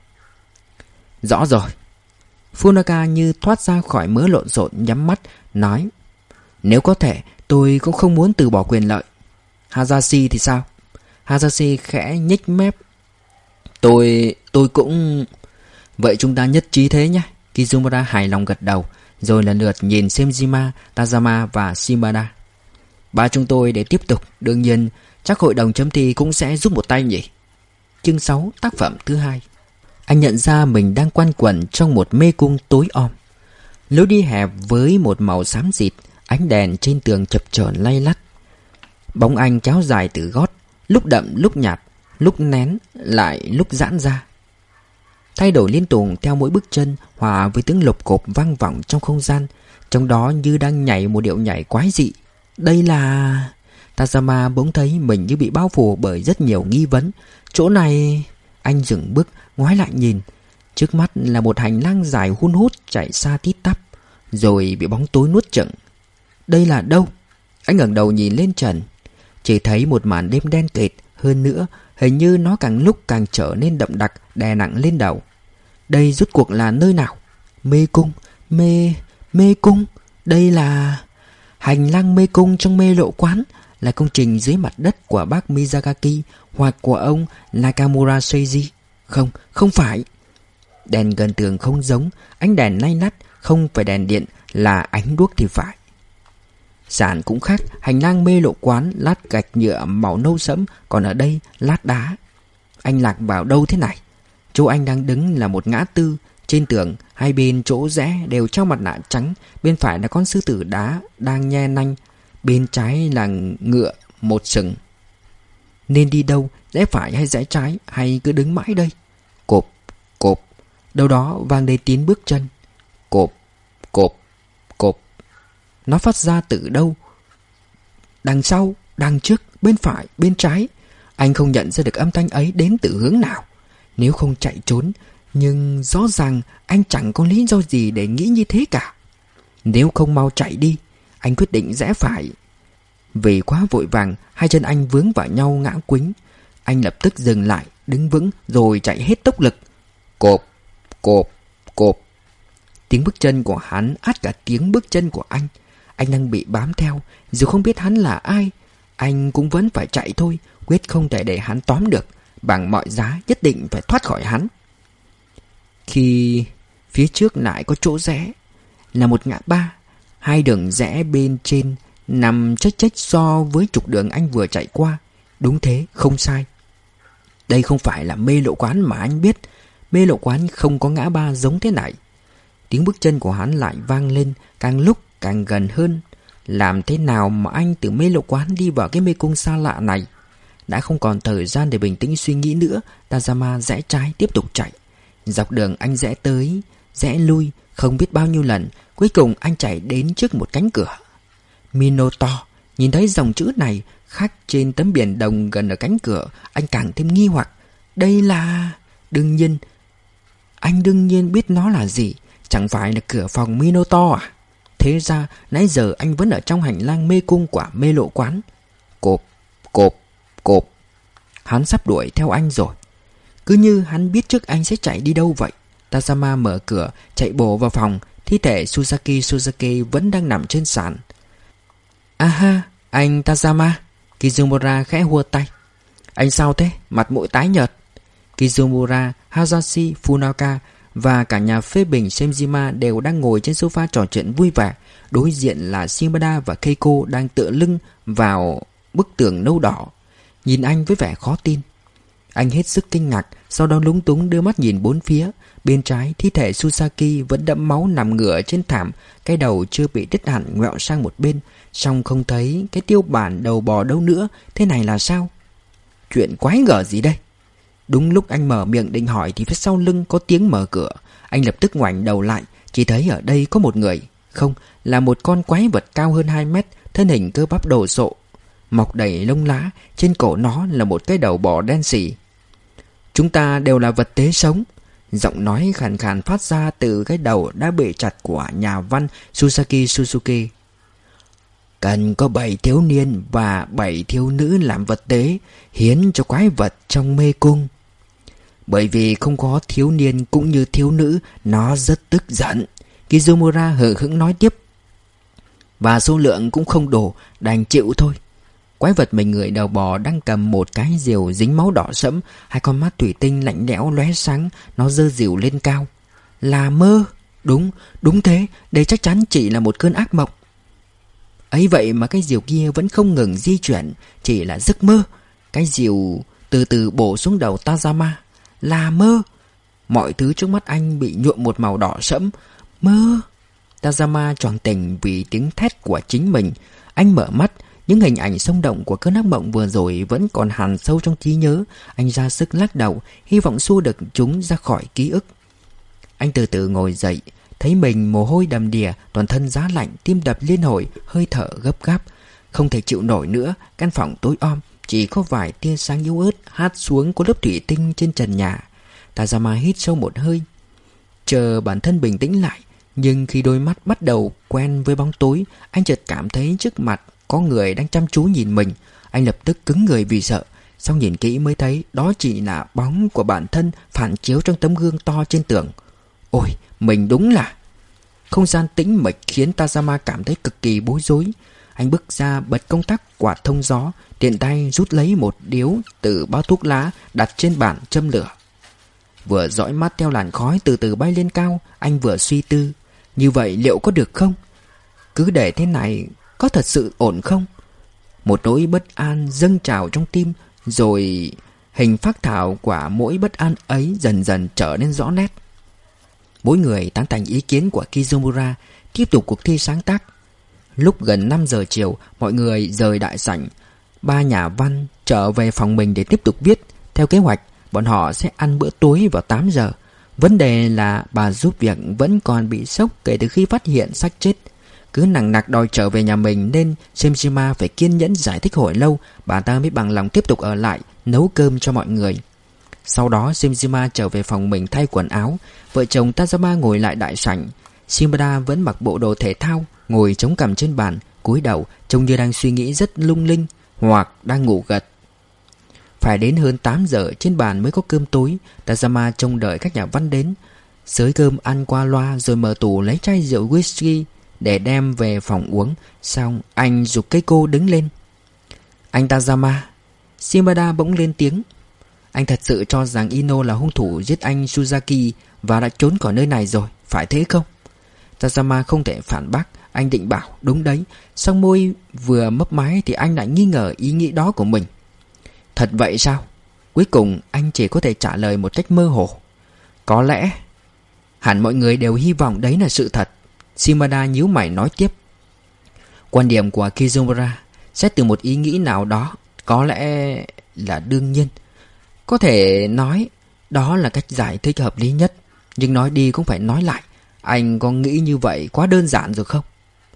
Rõ rồi. Funaka như thoát ra khỏi mớ lộn xộn, nhắm mắt nói. Nếu có thể, tôi cũng không muốn từ bỏ quyền lợi. Hayashi thì sao? Hayashi khẽ nhếch mép. Tôi... tôi cũng... Vậy chúng ta nhất trí thế nhé. Kizumura hài lòng gật đầu, rồi lần lượt nhìn Senjima, Tajama và Shimada. Ba chúng tôi để tiếp tục. Đương nhiên chắc hội đồng chấm thi cũng sẽ giúp một tay nhỉ. Chương sáu, tác phẩm thứ hai. Anh nhận ra mình đang quanh quẩn trong một mê cung tối om. Lối đi hẹp với một màu xám xịt, ánh đèn trên tường chập chờn lay lắt. Bóng anh kéo dài từ gót, lúc đậm lúc nhạt, lúc nén lại lúc giãn ra, thay đổi liên tục theo mỗi bước chân, hòa với tiếng lộp cộp vang vọng trong không gian, trong đó như đang nhảy một điệu nhảy quái dị. Đây là... Tajama bỗng thấy mình như bị bao phủ bởi rất nhiều nghi vấn. Chỗ này... Anh dừng bước, ngoái lại nhìn. Trước mắt là một hành lang dài hun hút chạy xa tít tắp, rồi bị bóng tối nuốt chửng. Đây là đâu? Anh ngẩng đầu nhìn lên trần, chỉ thấy một màn đêm đen kịt. Hơn nữa, hình như nó càng lúc càng trở nên đậm đặc, đè nặng lên đầu. Đây rốt cuộc là nơi nào? Mê cung, mê... mê cung. Đây là... Hành lang mê cung trong mê lộ quán là công trình dưới mặt đất của bác Miyazaki hoặc của ông Nakamura Seiji. Không, không phải. Đèn gần tường không giống, ánh đèn lay lắt, không phải đèn điện, là ánh đuốc thì phải. Sàn cũng khác, hành lang mê lộ quán lát gạch nhựa màu nâu sẫm, còn ở đây lát đá. Anh lạc vào đâu thế này? Chỗ anh đang đứng là một ngã tư. Trên tường, hai bên chỗ rẽ đều treo mặt nạ trắng. Bên phải là con sư tử đá đang nhe nanh. Bên trái là ngựa một sừng. Nên đi đâu? Rẽ phải hay rẽ trái? Hay cứ đứng mãi đây? Cộp, cộp. Đâu đó vang lên tiếng bước chân. Cộp, cộp, cộp. Nó phát ra từ đâu? Đằng sau, đằng trước, bên phải, bên trái. Anh không nhận ra được âm thanh ấy đến từ hướng nào. Nếu không chạy trốn, nhưng rõ ràng anh chẳng có lý do gì để nghĩ như thế cả. Nếu không mau chạy đi, anh quyết định rẽ phải. Vì quá vội vàng, hai chân anh vướng vào nhau ngã quĩnh. Anh lập tức dừng lại, đứng vững rồi chạy hết tốc lực. Cộp, cộp, cộp. Tiếng bước chân của hắn át cả tiếng bước chân của anh. Anh đang bị bám theo, dù không biết hắn là ai. Anh cũng vẫn phải chạy thôi, quyết không thể để hắn tóm được. Bằng mọi giá nhất định phải thoát khỏi hắn. Khi phía trước lại có chỗ rẽ, là một ngã ba. Hai đường rẽ bên trên nằm chếch chếch so với trục đường anh vừa chạy qua. Đúng thế, không sai. Đây không phải là mê lộ quán mà anh biết. Mê lộ quán không có ngã ba giống thế này. Tiếng bước chân của hắn lại vang lên, càng lúc càng gần hơn. Làm thế nào mà anh từ mê lộ quán đi vào cái mê cung xa lạ này? Đã không còn thời gian để bình tĩnh suy nghĩ nữa, Tazama rẽ trái tiếp tục chạy. Dọc đường anh rẽ tới, rẽ lui, không biết bao nhiêu lần. Cuối cùng anh chạy đến trước một cánh cửa. Minotaur. Nhìn thấy dòng chữ này khắc trên tấm biển đồng gần ở cánh cửa, anh càng thêm nghi hoặc. Đây là... Đương nhiên, anh đương nhiên biết nó là gì. Chẳng phải là cửa phòng Minotaur à? Thế ra nãy giờ anh vẫn ở trong hành lang mê cung của mê lộ quán. Cộp, cộp, cộp. Hắn sắp đuổi theo anh rồi. Cứ như hắn biết trước anh sẽ chạy đi đâu vậy. Tazama mở cửa, chạy bổ vào phòng. Thi thể Susaki Susaki vẫn đang nằm trên sàn. Aha, anh Tazama. Kizumura khẽ hua tay. Anh sao thế? Mặt mũi tái nhợt. Kizumura, Hayashi, Funaka và cả nhà phê bình Senjima đều đang ngồi trên sofa trò chuyện vui vẻ. Đối diện là Shimada và Keiko đang tựa lưng vào bức tường nâu đỏ, nhìn anh với vẻ khó tin. Anh hết sức kinh ngạc, sau đó lúng túng đưa mắt nhìn bốn phía. Bên trái, thi thể Susaki vẫn đẫm máu nằm ngửa trên thảm, cái đầu chưa bị đứt hẳn ngoẹo sang một bên, song không thấy cái tiêu bản đầu bò đâu nữa. Thế này là sao? Chuyện quái gở gì đây? Đúng lúc anh mở miệng định hỏi thì phía sau lưng có tiếng mở cửa. Anh lập tức ngoảnh đầu lại, chỉ thấy ở đây có một người. Không, là một con quái vật cao hơn hai mét, thân hình cơ bắp đồ sộ, mọc đầy lông lá. Trên cổ nó là một cái đầu bò đen sì. Chúng ta đều là vật tế sống. Giọng nói khàn khàn phát ra từ cái đầu đã bị chặt của nhà văn Susaki Suzuki. Cần có bảy thiếu niên và bảy thiếu nữ làm vật tế, hiến cho quái vật trong mê cung. Bởi vì không có thiếu niên cũng như thiếu nữ, nó rất tức giận. Kizumura hờ hững nói tiếp. Và số lượng cũng không đủ, đành chịu thôi. Quái vật mình người đầu bò đang cầm một cái rìu dính máu đỏ sẫm, hai con mắt thủy tinh lạnh lẽo lóe sáng. Nó giơ rìu lên cao. Là mơ. Đúng, đúng thế. Đây chắc chắn chỉ là một cơn ác mộng. Ấy vậy mà cái rìu kia vẫn không ngừng di chuyển. Chỉ là giấc mơ. Cái rìu từ từ bổ xuống đầu Tazama. Là mơ. Mọi thứ trước mắt anh bị nhuộm một màu đỏ sẫm. Mơ. Tazama choàng tỉnh vì tiếng thét của chính mình. Anh mở mắt. Những hình ảnh sống động của cơn ác mộng vừa rồi vẫn còn hằn sâu trong trí nhớ. Anh ra sức lắc đầu, hy vọng xua được chúng ra khỏi ký ức. Anh từ từ ngồi dậy, thấy mình mồ hôi đầm đìa, toàn thân giá lạnh, tim đập liên hồi, hơi thở gấp gáp. Không thể chịu nổi nữa, căn phòng tối om, chỉ có vài tia sáng yếu ớt hát xuống của lớp thủy tinh trên trần nhà. Tazama hít sâu một hơi, chờ bản thân bình tĩnh lại. Nhưng khi đôi mắt bắt đầu quen với bóng tối, anh chợt cảm thấy trước mặt có người đang chăm chú nhìn mình. Anh lập tức cứng người vì sợ. Xong nhìn kỹ mới thấy đó chỉ là bóng của bản thân phản chiếu trong tấm gương to trên tường. Ôi, mình đúng là... Không gian tĩnh mịch khiến Tazama cảm thấy cực kỳ bối rối. Anh bước ra bật công tắc quạt thông gió, tiện tay rút lấy một điếu từ bao thuốc lá đặt trên bàn châm lửa. Vừa dõi mắt theo làn khói từ từ bay lên cao, anh vừa suy tư, như vậy liệu có được không? Cứ để thế này có thật sự ổn không? Một nỗi bất an dâng trào trong tim, rồi hình phác thảo của mỗi bất an ấy dần dần trở nên rõ nét. Mỗi người tán thành ý kiến của Kizomura, tiếp tục cuộc thi sáng tác. Lúc gần năm giờ chiều, mọi người rời đại sảnh. Ba nhà văn trở về phòng mình để tiếp tục viết. Theo kế hoạch, bọn họ sẽ ăn bữa tối vào tám giờ. Vấn đề là bà giúp việc vẫn còn bị sốc kể từ khi phát hiện xác chết. Cứ nằng nặc đòi trở về nhà mình nên Semishima phải kiên nhẫn giải thích hồi lâu, bà ta mới bằng lòng tiếp tục ở lại nấu cơm cho mọi người. Sau đó Semishima trở về phòng mình thay quần áo. Vợ chồng Tazama ngồi lại đại sảnh. Shimada vẫn mặc bộ đồ thể thao, ngồi chống cằm trên bàn, cúi đầu, trông như đang suy nghĩ rất lung linh, hoặc đang ngủ gật. Phải đến hơn tám giờ trên bàn mới có cơm tối. Tazama trông đợi các nhà văn đến, xới cơm ăn qua loa rồi mở tủ lấy chai rượu whisky để đem về phòng uống. Xong anh giục Keiko đứng lên. Anh Tazama, Shimada bỗng lên tiếng. Anh thật sự cho rằng Ino là hung thủ giết anh Suzaki và đã trốn khỏi nơi này rồi, phải thế không? Tazama không thể phản bác. Anh định bảo đúng đấy, song môi vừa mấp máy thì anh lại nghi ngờ ý nghĩ đó của mình. Thật vậy sao? Cuối cùng anh chỉ có thể trả lời một cách mơ hồ. Có lẽ. Hẳn mọi người đều hy vọng đấy là sự thật. Shimada nhíu mày nói tiếp. Quan điểm của Kizomura xét từ một ý nghĩ nào đó, có lẽ là đương nhiên. Có thể nói đó là cách giải thích hợp lý nhất, nhưng nói đi cũng phải nói lại. Anh có nghĩ như vậy quá đơn giản rồi không?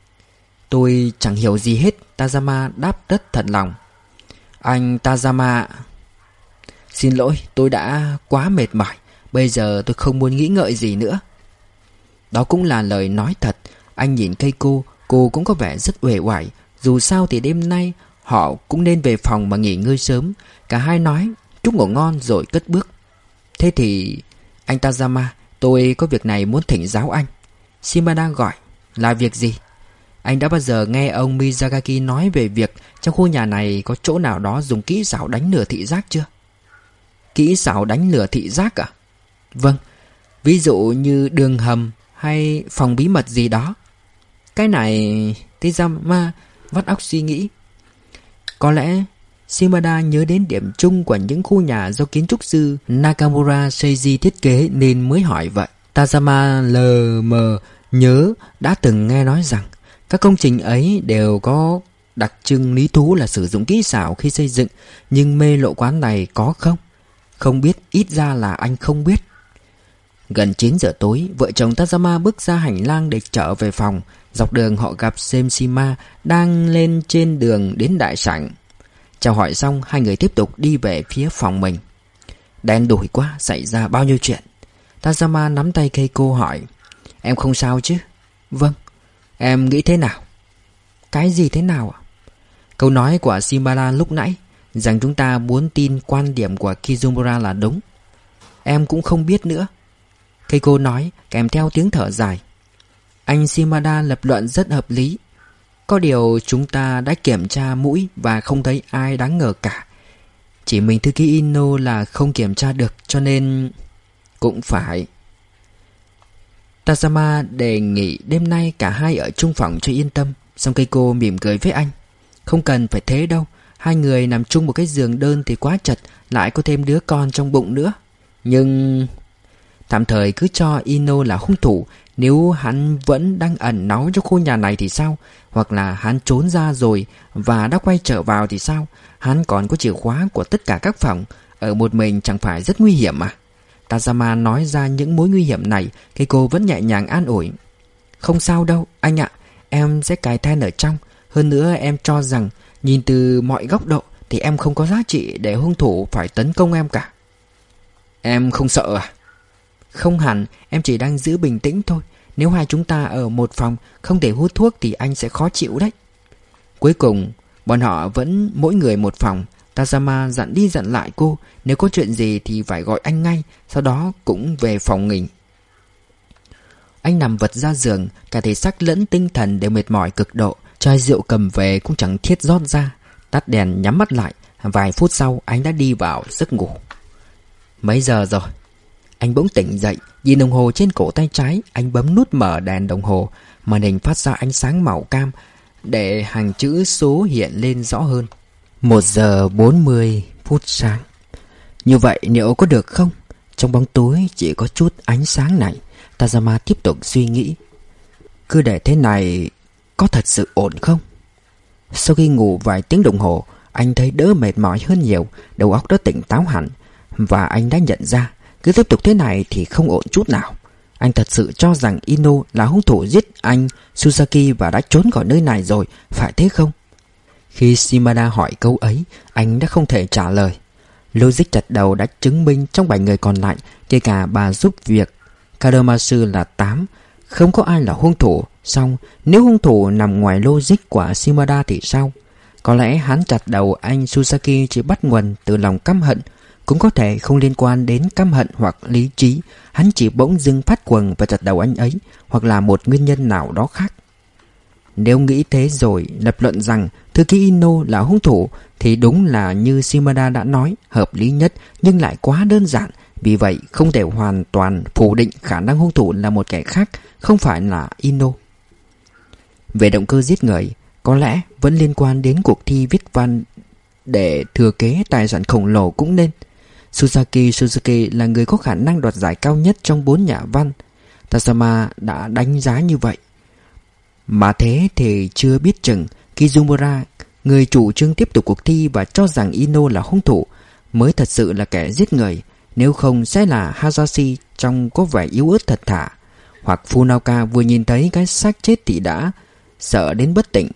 Tôi chẳng hiểu gì hết, Tazama đáp rất thật lòng. Anh Tazama, xin lỗi, tôi đã quá mệt mỏi. Bây giờ tôi không muốn nghĩ ngợi gì nữa. Đó cũng là lời nói thật. Anh nhìn Keiko, cô cũng có vẻ rất uể oải. Dù sao thì đêm nay họ cũng nên về phòng mà nghỉ ngơi sớm. Cả hai nói chúc ngủ ngon rồi cất bước. Thế thì anh Tazama, tôi có việc này muốn thỉnh giáo anh. Shimada gọi. Là việc gì? Anh đã bao giờ nghe ông Miyazaki nói về việc trong khu nhà này có chỗ nào đó dùng kỹ xảo đánh lừa thị giác chưa? Kỹ xảo đánh lừa thị giác à? Vâng. Ví dụ như đường hầm hay phòng bí mật gì đó. Cái này Tizama vắt óc suy nghĩ. Có lẽ Shimada nhớ đến điểm chung của những khu nhà do kiến trúc sư Nakamura Seiji thiết kế nên mới hỏi vậy. Tazama lờ mờ nhớ đã từng nghe nói rằng các công trình ấy đều có đặc trưng lý thú là sử dụng kỹ xảo khi xây dựng. Nhưng mê lộ quán này có không? Không biết, ít ra là anh không biết. Gần chín giờ tối, vợ chồng Tazama bước ra hành lang để trở về phòng. Dọc đường họ gặp Semishima đang lên trên đường đến đại sảnh. Chào hỏi xong, hai người tiếp tục đi về phía phòng mình. Đen đủi quá, xảy ra bao nhiêu chuyện? Tazama nắm tay Keiko hỏi. Em không sao chứ? Vâng. Em nghĩ thế nào? Cái gì thế nào ạ? Câu nói của Shimada lúc nãy, rằng chúng ta muốn tin quan điểm của Kizomura là đúng. Em cũng không biết nữa, Keiko nói kèm theo tiếng thở dài. Anh Shimada lập luận rất hợp lý. Có điều chúng ta đã kiểm tra mũi và không thấy ai đáng ngờ cả. Chỉ mình thư ký Ino là không kiểm tra được, cho nên... Cũng phải. Tazama đề nghị đêm nay cả hai ở chung phòng cho yên tâm. Xong Keiko mỉm cười với anh. Không cần phải thế đâu. Hai người nằm chung một cái giường đơn thì quá chật, lại có thêm đứa con trong bụng nữa. Nhưng... Tạm thời cứ cho Ino là hung thủ. Nếu hắn vẫn đang ẩn náu trong khu nhà này thì sao? Hoặc là hắn trốn ra rồi và đã quay trở vào thì sao? Hắn còn có chìa khóa của tất cả các phòng. Ở một mình chẳng phải rất nguy hiểm à? Tazama nói ra những mối nguy hiểm này. Keiko vẫn nhẹ nhàng an ủi. Không sao đâu anh ạ, em sẽ cài then ở trong. Hơn nữa em cho rằng nhìn từ mọi góc độ thì em không có giá trị để hung thủ phải tấn công em cả. Em không sợ à? Không hẳn, em chỉ đang giữ bình tĩnh thôi. Nếu hai chúng ta ở một phòng không thể hút thuốc thì anh sẽ khó chịu đấy. Cuối cùng bọn họ vẫn mỗi người một phòng. Tazama dặn đi dặn lại cô, nếu có chuyện gì thì phải gọi anh ngay. Sau đó cũng về phòng nghỉ. Anh nằm vật ra giường, cả thể xác lẫn tinh thần đều mệt mỏi cực độ. Chai rượu cầm về cũng chẳng thiết rót ra. Tắt đèn nhắm mắt lại. Vài phút sau anh đã đi vào giấc ngủ. Mấy giờ rồi? Anh bỗng tỉnh dậy, nhìn đồng hồ trên cổ tay trái. Anh bấm nút mở đèn đồng hồ. Màn hình phát ra ánh sáng màu cam để hàng chữ số hiện lên rõ hơn. Một giờ bốn mươi phút sáng. Như vậy liệu có được không? Trong bóng tối chỉ có chút ánh sáng này. Tazama tiếp tục suy nghĩ. Cứ để thế này có thật sự ổn không? Sau khi ngủ vài tiếng đồng hồ, anh thấy đỡ mệt mỏi hơn nhiều. Đầu óc đã tỉnh táo hẳn. Và anh đã nhận ra cứ tiếp tục thế này thì không ổn chút nào. Anh thật sự cho rằng Ino là hung thủ giết anh Susaki và đã trốn khỏi nơi này rồi, phải thế không? Khi Shimada hỏi câu ấy, anh đã không thể trả lời. Logic chặt đầu đã chứng minh trong bảy người còn lại, kể cả bà giúp việc Kadomatsu là tám, không có ai là hung thủ. Xong, nếu hung thủ nằm ngoài logic của Shimada thì sao? Có lẽ hắn chặt đầu anh Susaki chỉ bắt nguồn từ lòng căm hận. Cũng có thể không liên quan đến căm hận hoặc lý trí. Hắn chỉ bỗng dưng phát cuồng và chặt đầu anh ấy, hoặc là một nguyên nhân nào đó khác. Nếu nghĩ thế rồi lập luận rằng thư ký Ino là hung thủ thì đúng là như Shimada đã nói, hợp lý nhất nhưng lại quá đơn giản. Vì vậy không thể hoàn toàn phủ định khả năng hung thủ là một kẻ khác, không phải là Ino. Về động cơ giết người, có lẽ vẫn liên quan đến cuộc thi viết văn để thừa kế tài sản khổng lồ cũng nên. Susaki Suzuki là người có khả năng đoạt giải cao nhất trong bốn nhà văn. Tazama đã đánh giá như vậy. Mà thế thì chưa biết chừng Kizumura, người chủ trương tiếp tục cuộc thi và cho rằng Ino là hung thủ, mới thật sự là kẻ giết người. Nếu không sẽ là Hayashi trông có vẻ yếu ớt thật thà, hoặc Funaoka vừa nhìn thấy cái xác chết thì đã sợ đến bất tỉnh.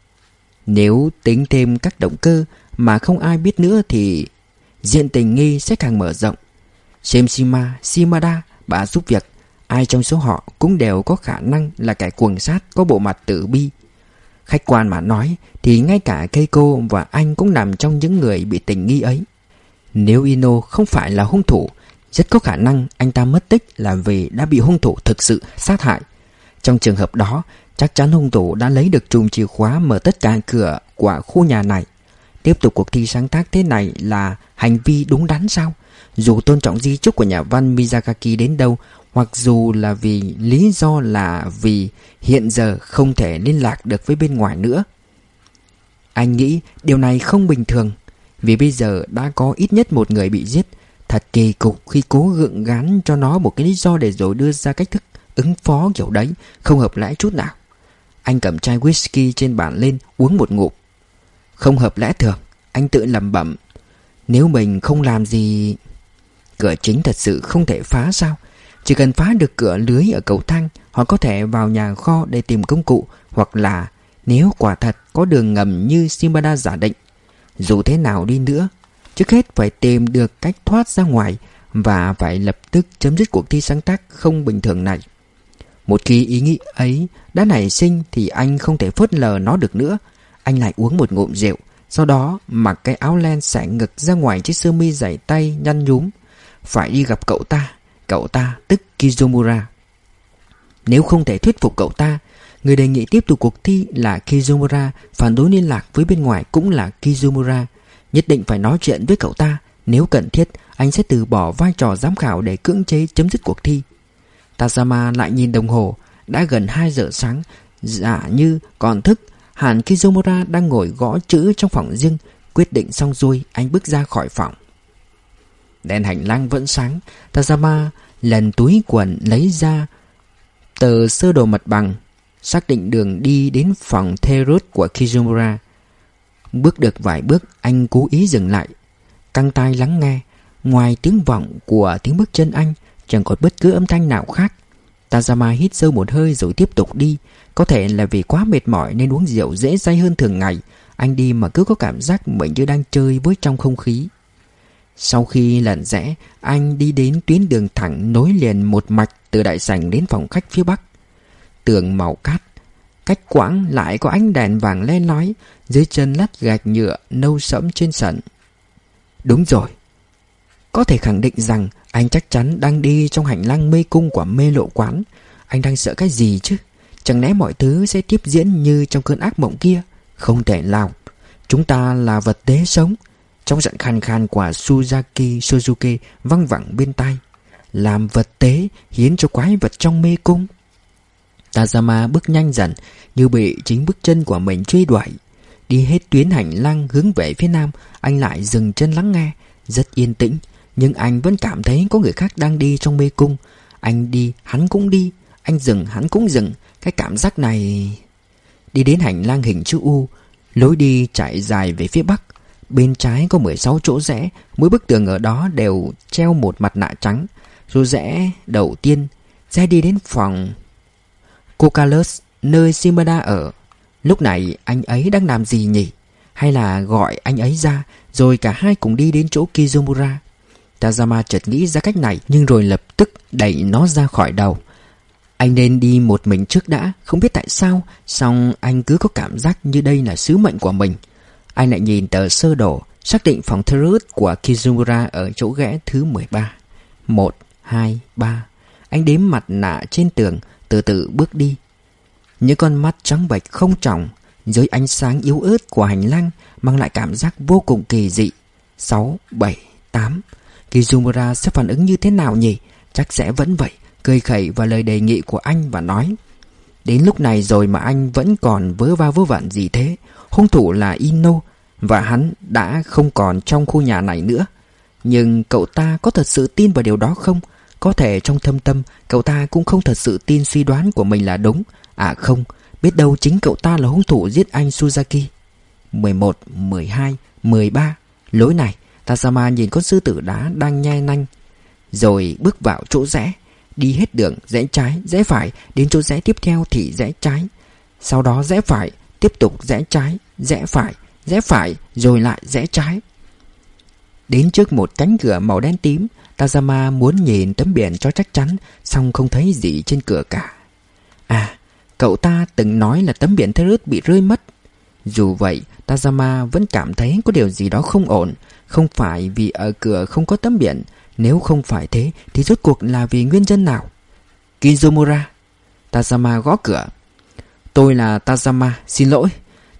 Nếu tính thêm các động cơ mà không ai biết nữa thì diện tình nghi sẽ càng mở rộng. Shemshima, Shimada, bà giúp việc, ai trong số họ cũng đều có khả năng là kẻ cuồng sát có bộ mặt tử bi. Khách quan mà nói thì ngay cả Keiko và anh cũng nằm trong những người bị tình nghi ấy. Nếu Ino không phải là hung thủ, rất có khả năng anh ta mất tích là vì đã bị hung thủ thực sự sát hại. Trong trường hợp đó, chắc chắn hung thủ đã lấy được chùm chìa khóa mở tất cả cửa của khu nhà này. Tiếp tục cuộc thi sáng tác thế này là hành vi đúng đắn sao? Dù tôn trọng di chúc của nhà văn Miyazaki đến đâu, hoặc dù là vì lý do là vì hiện giờ không thể liên lạc được với bên ngoài nữa. Anh nghĩ điều này không bình thường, vì bây giờ đã có ít nhất một người bị giết. Thật kỳ cục khi cố gượng gán cho nó một cái lý do để rồi đưa ra cách thức ứng phó kiểu đấy, không hợp lẽ chút nào. Anh cầm chai whisky trên bàn lên uống một ngụm. Không hợp lẽ thường, anh tự lẩm bẩm. Nếu mình không làm gì... Cửa chính thật sự không thể phá sao? Chỉ cần phá được cửa lưới ở cầu thang, họ có thể vào nhà kho để tìm công cụ. Hoặc là nếu quả thật có đường ngầm như Shimada giả định, dù thế nào đi nữa, trước hết phải tìm được cách thoát ra ngoài, và phải lập tức chấm dứt cuộc thi sáng tác không bình thường này. Một khi ý nghĩ ấy đã nảy sinh thì anh không thể phớt lờ nó được nữa. Anh lại uống một ngụm rượu, sau đó mặc cái áo len xẻ ngực ra ngoài chiếc sơ mi dày tay nhăn nhúm. Phải đi gặp cậu ta. Cậu ta tức Kizumura. Nếu không thể thuyết phục cậu ta, người đề nghị tiếp tục cuộc thi là Kizumura, phản đối liên lạc với bên ngoài cũng là Kizumura. Nhất định phải nói chuyện với cậu ta. Nếu cần thiết, anh sẽ từ bỏ vai trò giám khảo để cưỡng chế chấm dứt cuộc thi. Tazama lại nhìn đồng hồ. Đã gần hai giờ sáng. Giả như còn thức, hẳn Kizumura đang ngồi gõ chữ trong phòng riêng. Quyết định xong xuôi, anh bước ra khỏi phòng. Đèn hành lang vẫn sáng. Tazama lần túi quần lấy ra tờ sơ đồ mặt bằng, xác định đường đi đến phòng Theros của Kizumura. Bước được vài bước, anh cố ý dừng lại, căng tai lắng nghe. Ngoài tiếng vọng của tiếng bước chân anh, chẳng có bất cứ âm thanh nào khác. Tazama hít sâu một hơi rồi tiếp tục đi. Có thể là vì quá mệt mỏi nên uống rượu dễ say hơn thường ngày. Anh đi mà cứ có cảm giác mình như đang chơi với trong không khí. Sau khi lần rẽ, anh đi đến tuyến đường thẳng nối liền một mạch từ đại sảnh đến phòng khách phía bắc. Tường màu cát, cách quãng lại có ánh đèn vàng le lói, dưới chân lát gạch nhựa nâu sẫm trên sân. Đúng rồi, có thể khẳng định rằng anh chắc chắn đang đi trong hành lang mê cung của mê lộ quán. Anh đang sợ cái gì chứ? Chẳng lẽ mọi thứ sẽ tiếp diễn như trong cơn ác mộng kia? Không thể nào. Chúng ta là vật tế sống. Trong giọng khàn khàn của Suzaki Suzuki văng vẳng bên tai. Làm vật tế hiến cho quái vật trong mê cung. Tazama bước nhanh dần, như bị chính bước chân của mình truy đuổi. Đi hết tuyến hành lang hướng về phía nam, anh lại dừng chân lắng nghe. Rất yên tĩnh, nhưng anh vẫn cảm thấy có người khác đang đi trong mê cung. Anh đi, hắn cũng đi. Anh dừng, hắn cũng dừng. Cái cảm giác này... Đi đến hành lang hình chữ U, lối đi chạy dài về phía bắc. Bên trái có mười sáu chỗ rẽ, mỗi bức tường ở đó đều treo một mặt nạ trắng. Rồi rẽ đầu tiên, rẽ đi đến phòng Kokalus, nơi Shimada ở. Lúc này anh ấy đang làm gì nhỉ? Hay là gọi anh ấy ra, rồi cả hai cùng đi đến chỗ Kizumura? Tazama chợt nghĩ ra cách này, nhưng rồi lập tức đẩy nó ra khỏi đầu. Anh nên đi một mình trước đã, không biết tại sao, song anh cứ có cảm giác như đây là sứ mệnh của mình. Anh lại nhìn tờ sơ đồ, xác định phòng Thirut của Kizumura ở chỗ ghẽ thứ mười ba. Một, hai, ba. Anh đếm mặt nạ trên tường, từ từ bước đi. Những con mắt trắng bệch không tròng dưới ánh sáng yếu ớt của hành lang mang lại cảm giác vô cùng kỳ dị. Sáu, bảy, tám. Kizumura sẽ phản ứng như thế nào nhỉ? Chắc sẽ vẫn vậy, cười khẩy vào lời đề nghị của anh và nói: Đến lúc này rồi mà anh vẫn còn vớ va vớ vẩn gì thế? Hung thủ là Ino, và hắn đã không còn trong khu nhà này nữa. Nhưng cậu ta có thật sự tin vào điều đó không? Có thể trong thâm tâm cậu ta cũng không thật sự tin suy đoán của mình là đúng. À không, biết đâu chính cậu ta là hung thủ giết anh Suzaki. Mười một, mười hai, mười ba. Lối này, Tazama nhìn con sư tử đá đang nhai nanh, rồi bước vào chỗ rẽ. Đi hết đường, rẽ trái, rẽ phải. Đến chỗ rẽ tiếp theo thì rẽ trái. Sau đó rẽ phải, tiếp tục rẽ trái, rẽ phải, rẽ phải, rồi lại rẽ trái. Đến trước một cánh cửa màu đen tím, Tazama muốn nhìn tấm biển cho chắc chắn, song không thấy gì trên cửa cả. À, cậu ta từng nói là tấm biển Thirut bị rơi mất. Dù vậy, Tazama vẫn cảm thấy có điều gì đó không ổn. Không phải vì ở cửa không có tấm biển. Nếu không phải thế thì rốt cuộc là vì nguyên nhân nào? Kizumura. Tazama gõ cửa. Tôi là Tazama, xin lỗi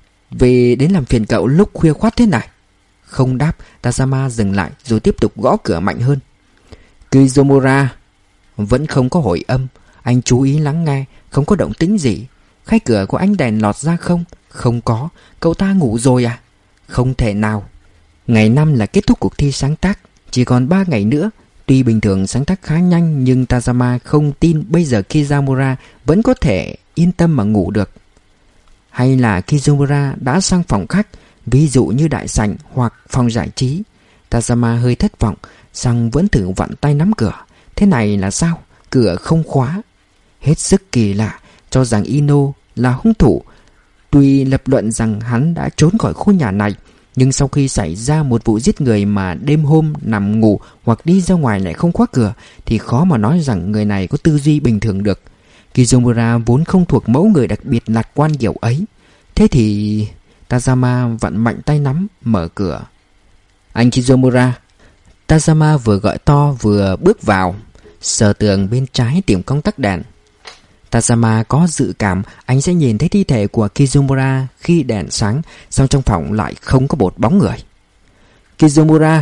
vì đến làm phiền cậu lúc khuya khoắt thế này. Không đáp, Tazama dừng lại rồi tiếp tục gõ cửa mạnh hơn. Kizumura. Vẫn không có hồi âm. Anh chú ý lắng nghe, không có động tĩnh gì. Khay cửa của anh đèn lọt ra không? Không có. Cậu ta ngủ rồi à? Không thể nào. Ngày năm là kết thúc cuộc thi sáng tác, chỉ còn ba ngày nữa. Tuy bình thường sáng tác khá nhanh, nhưng Tazama không tin bây giờ Kizumura vẫn có thể yên tâm mà ngủ được. Hay là Kizumura đã sang phòng khách, ví dụ như đại sảnh hoặc phòng giải trí. Tazama hơi thất vọng, song vẫn thử vặn tay nắm cửa. Thế này là sao? Cửa không khóa. Hết sức kỳ lạ, cho rằng Ino là hung thủ. Tuy lập luận rằng hắn đã trốn khỏi khu nhà này, nhưng sau khi xảy ra một vụ giết người mà đêm hôm nằm ngủ hoặc đi ra ngoài lại không khóa cửa, thì khó mà nói rằng người này có tư duy bình thường được. Kizumura vốn không thuộc mẫu người đặc biệt lạc quan kiểu ấy. Thế thì... Tazama vặn mạnh tay nắm, mở cửa. Anh Kizumura. Tazama vừa gọi to vừa bước vào, sờ tường bên trái tìm công tắc đèn. Tazama có dự cảm anh sẽ nhìn thấy thi thể của Kizumura khi đèn sáng, song trong phòng lại không có một bóng người. Kizumura.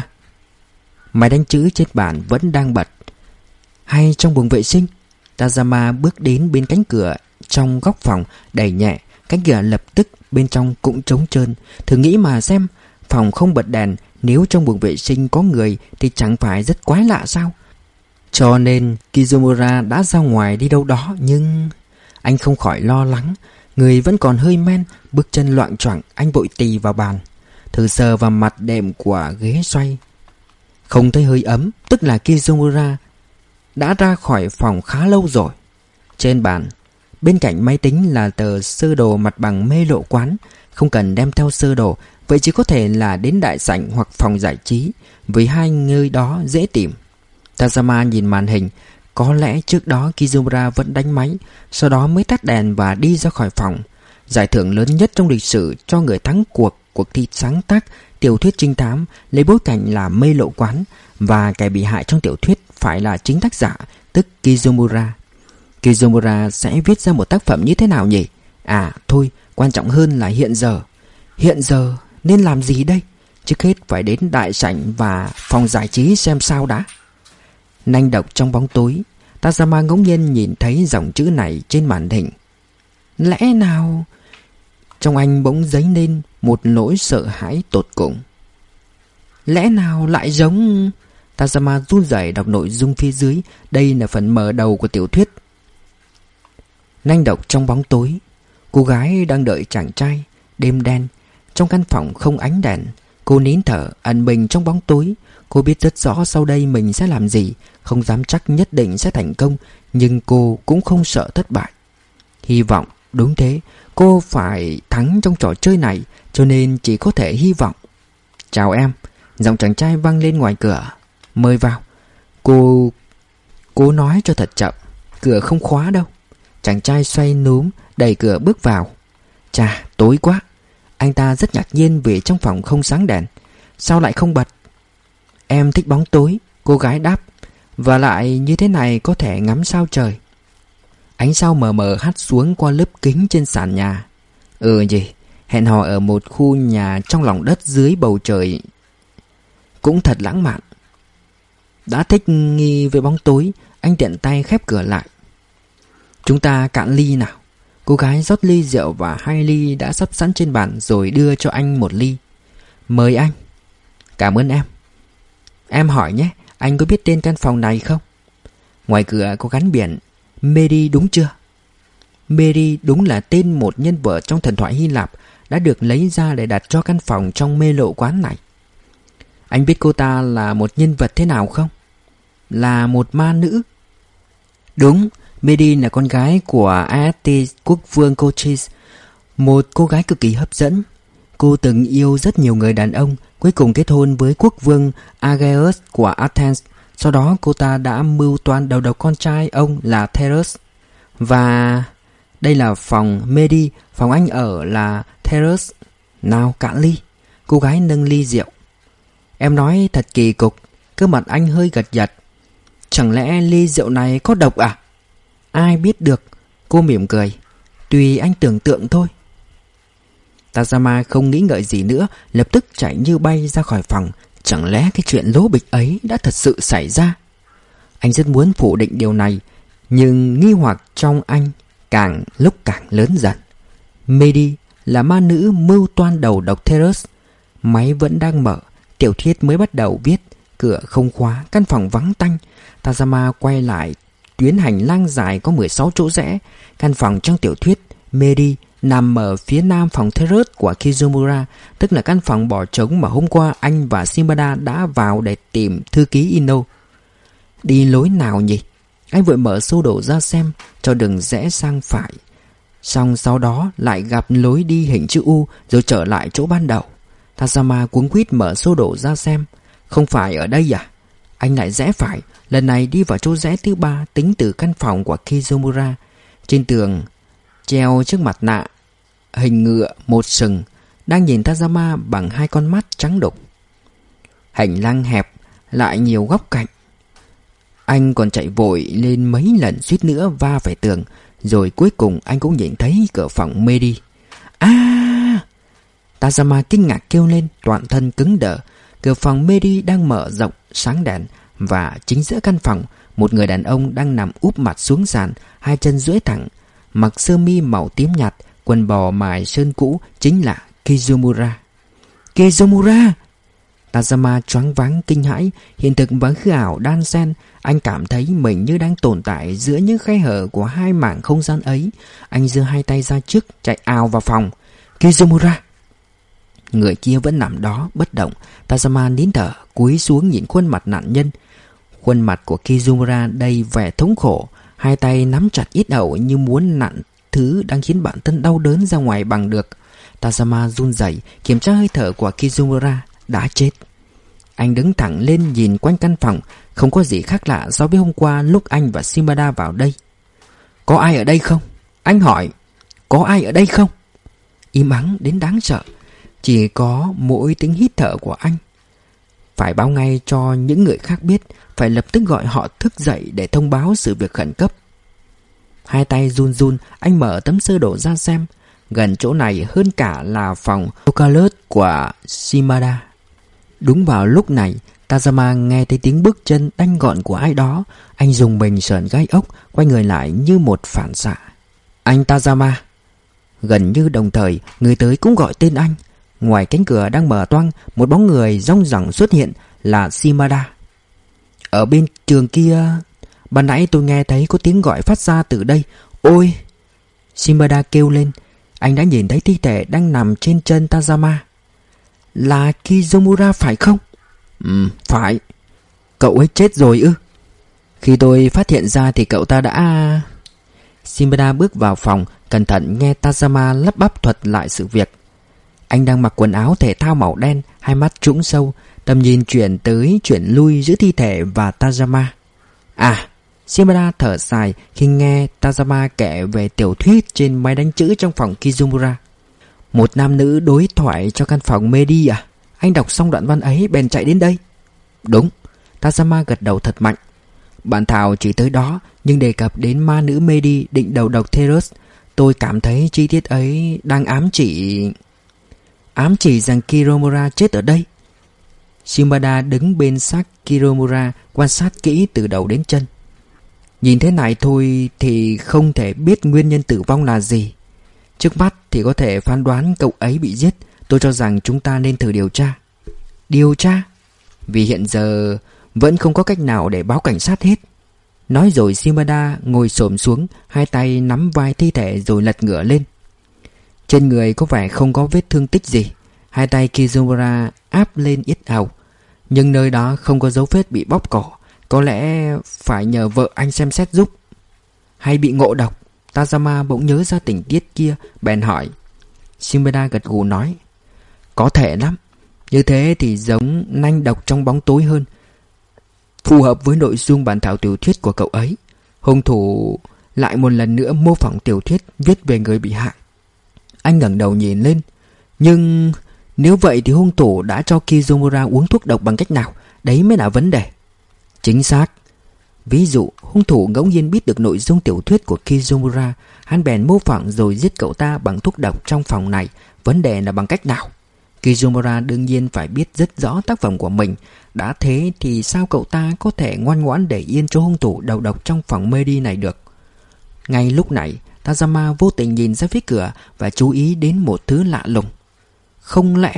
Máy đánh chữ trên bàn vẫn đang bật. Hay trong buồng vệ sinh? Tazama bước đến bên cánh cửa trong góc phòng, đẩy nhẹ. Cánh cửa lập tức bên trong cũng trống trơn. Thử nghĩ mà xem, phòng không bật đèn, nếu trong buồng vệ sinh có người thì chẳng phải rất quái lạ sao? Cho nên Kizumura đã ra ngoài đi đâu đó. Nhưng anh không khỏi lo lắng. Người vẫn còn hơi men, bước chân loạng choạng. Anh vội tì vào bàn, thử sờ vào mặt đệm của ghế xoay. Không thấy hơi ấm, tức là Kizumura đã ra khỏi phòng khá lâu rồi. Trên bàn, bên cạnh máy tính là tờ sơ đồ mặt bằng mê lộ quán. Không cần đem theo sơ đồ, vậy chỉ có thể là đến đại sảnh hoặc phòng giải trí, với hai nơi đó dễ tìm. Tazama nhìn màn hình. Có lẽ trước đó Kizumura vẫn đánh máy, sau đó mới tắt đèn và đi ra khỏi phòng. Giải thưởng lớn nhất trong lịch sử cho người thắng cuộc cuộc thi sáng tác tiểu thuyết trinh thám lấy bối cảnh là mê lộ quán, và kẻ bị hại trong tiểu thuyết phải là chính tác giả, tức Kizumura. Kizomura sẽ viết ra một tác phẩm như thế nào nhỉ? À thôi, quan trọng hơn là hiện giờ. Hiện giờ nên làm gì đây? Trước hết phải đến đại sảnh và phòng giải trí xem sao đã. Nanh độc trong bóng tối, Tazama ngẫu nhiên nhìn thấy dòng chữ này trên màn hình. Lẽ nào... Trong anh bỗng dấy lên một nỗi sợ hãi tột cùng. Lẽ nào lại giống... Tazama run rẩy đọc nội dung phía dưới. Đây là phần mở đầu của tiểu thuyết. Nanh độc trong bóng tối. Cô gái đang đợi chàng trai. Đêm đen. Trong căn phòng không ánh đèn. Cô nín thở ẩn mình trong bóng tối. Cô biết rất rõ sau đây mình sẽ làm gì. Không dám chắc nhất định sẽ thành công. Nhưng cô cũng không sợ thất bại. Hy vọng, đúng thế. Cô phải thắng trong trò chơi này. Cho nên chỉ có thể hy vọng. Chào em. Giọng chàng trai vang lên ngoài cửa. Mời vào. Cô... Cô nói cho thật chậm. Cửa không khóa đâu. Chàng trai xoay núm đẩy cửa bước vào. Chà, tối quá. Anh ta rất ngạc nhiên vì trong phòng không sáng đèn. Sao lại không bật? Em thích bóng tối. Cô gái đáp. Và lại như thế này có thể ngắm sao trời. Ánh sao mờ mờ hắt xuống qua lớp kính trên sàn nhà. Ừ gì, hẹn hò ở một khu nhà trong lòng đất dưới bầu trời cũng thật lãng mạn. Đã thích nghi với bóng tối, anh tiện tay khép cửa lại. Chúng ta cạn ly nào. Cô gái rót ly rượu và hai ly đã sắp sẵn trên bàn rồi đưa cho anh một ly. Mời anh. Cảm ơn em. Em hỏi nhé, anh có biết tên căn phòng này không? Ngoài cửa có gắn biển Medi đúng chưa? Medi đúng là tên một nhân vật trong thần thoại Hy Lạp đã được lấy ra để đặt cho căn phòng trong mê lộ quán này. Anh biết cô ta là một nhân vật thế nào không? Là một ma nữ. Đúng, Medi là con gái của Aetes quốc vương Cochis, một cô gái cực kỳ hấp dẫn. Cô từng yêu rất nhiều người đàn ông, cuối cùng kết hôn với quốc vương Aegeus của Athens. Sau đó cô ta đã mưu toan đầu độc con trai ông là Theros. Và đây là phòng Medi, phòng anh ở là Theros. Nào cạn ly. Cô gái nâng ly rượu. Em nói thật kỳ cục. Cơ mặt anh hơi gật gật. Chẳng lẽ ly rượu này có độc à? Ai biết được. Cô mỉm cười. Tùy anh tưởng tượng thôi. Tazama không nghĩ ngợi gì nữa, lập tức chạy như bay ra khỏi phòng. Chẳng lẽ cái chuyện lố bịch ấy đã thật sự xảy ra? Anh rất muốn phủ định điều này, nhưng nghi hoặc trong anh càng lúc càng lớn dần. Medi là ma nữ mưu toan đầu độc Theros. Máy vẫn đang mở, tiểu thuyết mới bắt đầu viết. Cửa không khóa, căn phòng vắng tanh. Tazama quay lại tuyến hành lang dài có mười sáu chỗ rẽ. Căn phòng trong tiểu thuyết Medi nằm ở phía nam phòng Theros của Kizomura, tức là căn phòng bỏ trống mà hôm qua anh và Shimada đã vào để tìm thư ký Ino. Đi lối nào nhỉ? Anh vội mở sơ đồ ra xem cho đường rẽ sang phải. Xong sau đó lại gặp lối đi hình chữ U rồi trở lại chỗ ban đầu. Tazama cuống quýt mở sơ đồ ra xem. Không phải ở đây à? Anh lại rẽ phải, lần này đi vào chỗ rẽ thứ ba tính từ căn phòng của Kizomura. Trên tường treo chiếc mặt nạ hình ngựa một sừng đang nhìn Tazama bằng hai con mắt trắng đục. Hành lang hẹp lại nhiều góc cạnh. Anh còn chạy vội lên mấy lần suýt nữa va phải tường. Rồi cuối cùng anh cũng nhìn thấy cửa phòng Medi. À! Tazama kinh ngạc kêu lên, toàn thân cứng đờ. Cửa phòng Medi đang mở rộng, sáng đèn. Và chính giữa căn phòng, một người đàn ông đang nằm úp mặt xuống sàn, hai chân duỗi thẳng, mặc sơ mi màu tím nhạt, quần bò mài sơn cũ, chính là Kizomura. Kizomura! Tazama choáng váng kinh hãi, hiện thực và hư ảo đan xen. Anh cảm thấy mình như đang tồn tại giữa những khe hở của hai mảng không gian ấy. Anh giơ hai tay ra trước, chạy ào vào phòng. Kizomura! Người kia vẫn nằm đó bất động. Tazama nín thở, cúi xuống nhìn khuôn mặt nạn nhân. Khuôn mặt của Kizomura đầy vẻ thống khổ, hai tay nắm chặt yết hầu như muốn nặn thứ đang khiến bản thân đau đớn ra ngoài bằng được. Tazama run rẩy kiểm tra hơi thở của Kizomura. Đã chết. Anh đứng thẳng lên nhìn quanh căn phòng. Không có gì khác lạ so với hôm qua lúc anh và Shimada vào đây. Có ai ở đây không? Anh hỏi. Có ai ở đây không? Im ắng đến đáng sợ. Chỉ có mỗi tiếng hít thở của anh. Phải báo ngay cho những người khác biết. Phải lập tức gọi họ thức dậy để thông báo sự việc khẩn cấp. Hai tay run run, anh mở tấm sơ đồ ra xem. Gần chỗ này hơn cả là phòng Oculus của Shimada. Đúng vào lúc này, Tazama nghe thấy tiếng bước chân đanh gọn của ai đó. Anh dùng mình sởn gai ốc, quay người lại như một phản xạ. Anh Tazama. Gần như đồng thời, người tới cũng gọi tên anh. Ngoài cánh cửa đang mở toang, một bóng người rong ròng xuất hiện là Shimada. Ở bên trường kia, ban nãy tôi nghe thấy có tiếng gọi phát ra từ đây. Ôi! Shimada kêu lên. Anh đã nhìn thấy thi thể đang nằm trên chân Tazama. Là Kizomura phải không? Ừ, phải. Cậu ấy chết rồi ư? Khi tôi phát hiện ra thì cậu ta đã... Shimada bước vào phòng, cẩn thận nghe Tazama lắp bắp thuật lại sự việc. Anh đang mặc quần áo thể thao màu đen, hai mắt trũng sâu, tầm nhìn chuyển tới chuyển lui giữa thi thể và Tazama. À, Shimada thở dài khi nghe Tazama kể về tiểu thuyết trên máy đánh chữ trong phòng Kizomura. Một nam nữ đối thoại cho căn phòng Medi à? Anh đọc xong đoạn văn ấy bèn chạy đến đây. Đúng. Tazama gật đầu thật mạnh. Bản thảo chỉ tới đó, nhưng đề cập đến ma nữ Medi định đầu độc Theros. Tôi cảm thấy chi tiết ấy đang ám chỉ... Ám chỉ rằng Kiromura chết ở đây. Shimada đứng bên xác Kiromura, quan sát kỹ từ đầu đến chân. Nhìn thế này thôi thì không thể biết nguyên nhân tử vong là gì. Trước mắt thì có thể phán đoán cậu ấy bị giết. Tôi cho rằng chúng ta nên thử điều tra. Điều tra? Vì hiện giờ vẫn không có cách nào để báo cảnh sát hết. Nói rồi Shimada ngồi xổm xuống, hai tay nắm vai thi thể rồi lật ngửa lên. Trên người có vẻ không có vết thương tích gì. Hai tay Kizomura áp lên yết hầu, nhưng nơi đó không có dấu vết bị bóp cổ. Có lẽ phải nhờ vợ anh xem xét giúp. Hay bị ngộ độc? Tazama bỗng nhớ ra tình tiết kia, bèn hỏi. Shimada gật gù nói. Có thể lắm. Như thế thì giống nanh độc trong bóng tối hơn, phù hợp với nội dung bản thảo tiểu thuyết của cậu ấy. Hung thủ lại một lần nữa mô phỏng tiểu thuyết viết về người bị hại. Anh ngẩng đầu nhìn lên. Nhưng nếu vậy thì hung thủ đã cho Kizomura uống thuốc độc bằng cách nào? Đấy mới là vấn đề. Chính xác. Ví dụ hung thủ ngẫu nhiên biết được nội dung tiểu thuyết của Kizomura, hắn bèn mô phỏng rồi giết cậu ta bằng thuốc độc trong phòng này. Vấn đề là bằng cách nào? Kizomura đương nhiên phải biết rất rõ tác phẩm của mình. Đã thế thì sao cậu ta có thể ngoan ngoãn để yên cho hung thủ đầu độc trong phòng Medi này được? Ngay lúc này, Tazama vô tình nhìn ra phía cửa và chú ý đến một thứ lạ lùng. Không lẽ...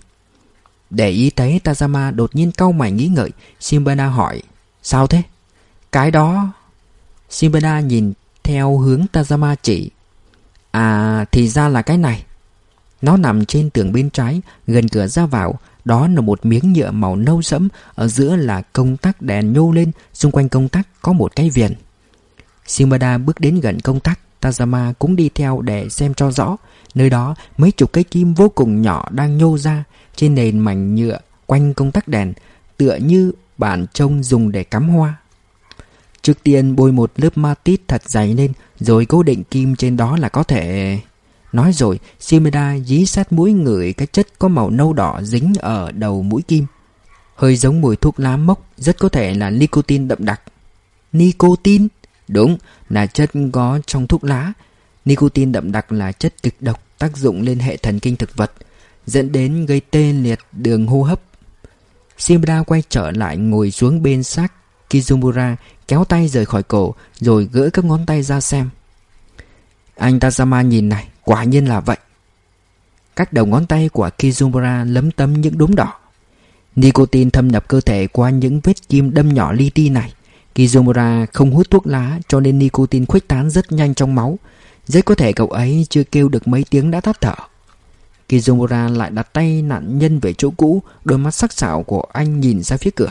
Để ý thấy Tazama đột nhiên cau mày nghĩ ngợi, Shimada hỏi. Sao thế? Cái đó... Shimada nhìn theo hướng Tazama chỉ. À, thì ra là cái này. Nó nằm trên tường bên trái, gần cửa ra vào. Đó là một miếng nhựa màu nâu sẫm. Ở giữa là công tắc đèn nhô lên. Xung quanh công tắc có một cái viền. Shimada bước đến gần công tắc. Tazama cũng đi theo để xem cho rõ. Nơi đó mấy chục cây kim vô cùng nhỏ đang nhô ra trên nền mảnh nhựa quanh công tắc đèn, tựa như bàn trông dùng để cắm hoa. Trước tiên bôi một lớp ma tít thật dày lên, rồi cố định kim trên đó là có thể... Nói rồi, Shimada dí sát mũi ngửi cái chất có màu nâu đỏ dính ở đầu mũi kim. Hơi giống mùi thuốc lá mốc, rất có thể là nicotine đậm đặc. Nicotine? Đúng, là chất có trong thuốc lá. Nicotine đậm đặc là chất cực độc tác dụng lên hệ thần kinh thực vật, dẫn đến gây tê liệt đường hô hấp. Shimada quay trở lại ngồi xuống bên xác Kizomura, kéo tay rời khỏi cổ, rồi gỡ các ngón tay ra xem. Anh Tazama nhìn này, quả nhiên là vậy. Các đầu ngón tay của Kizomura lấm tấm những đốm đỏ. Nicotine thâm nhập cơ thể qua những vết kim đâm nhỏ li ti này. Kizomura không hút thuốc lá cho nên nicotine khuếch tán rất nhanh trong máu. Rất có thể cậu ấy chưa kêu được mấy tiếng đã tắt thở. Kizomura lại đặt tay nạn nhân về chỗ cũ, đôi mắt sắc sảo của anh nhìn ra phía cửa.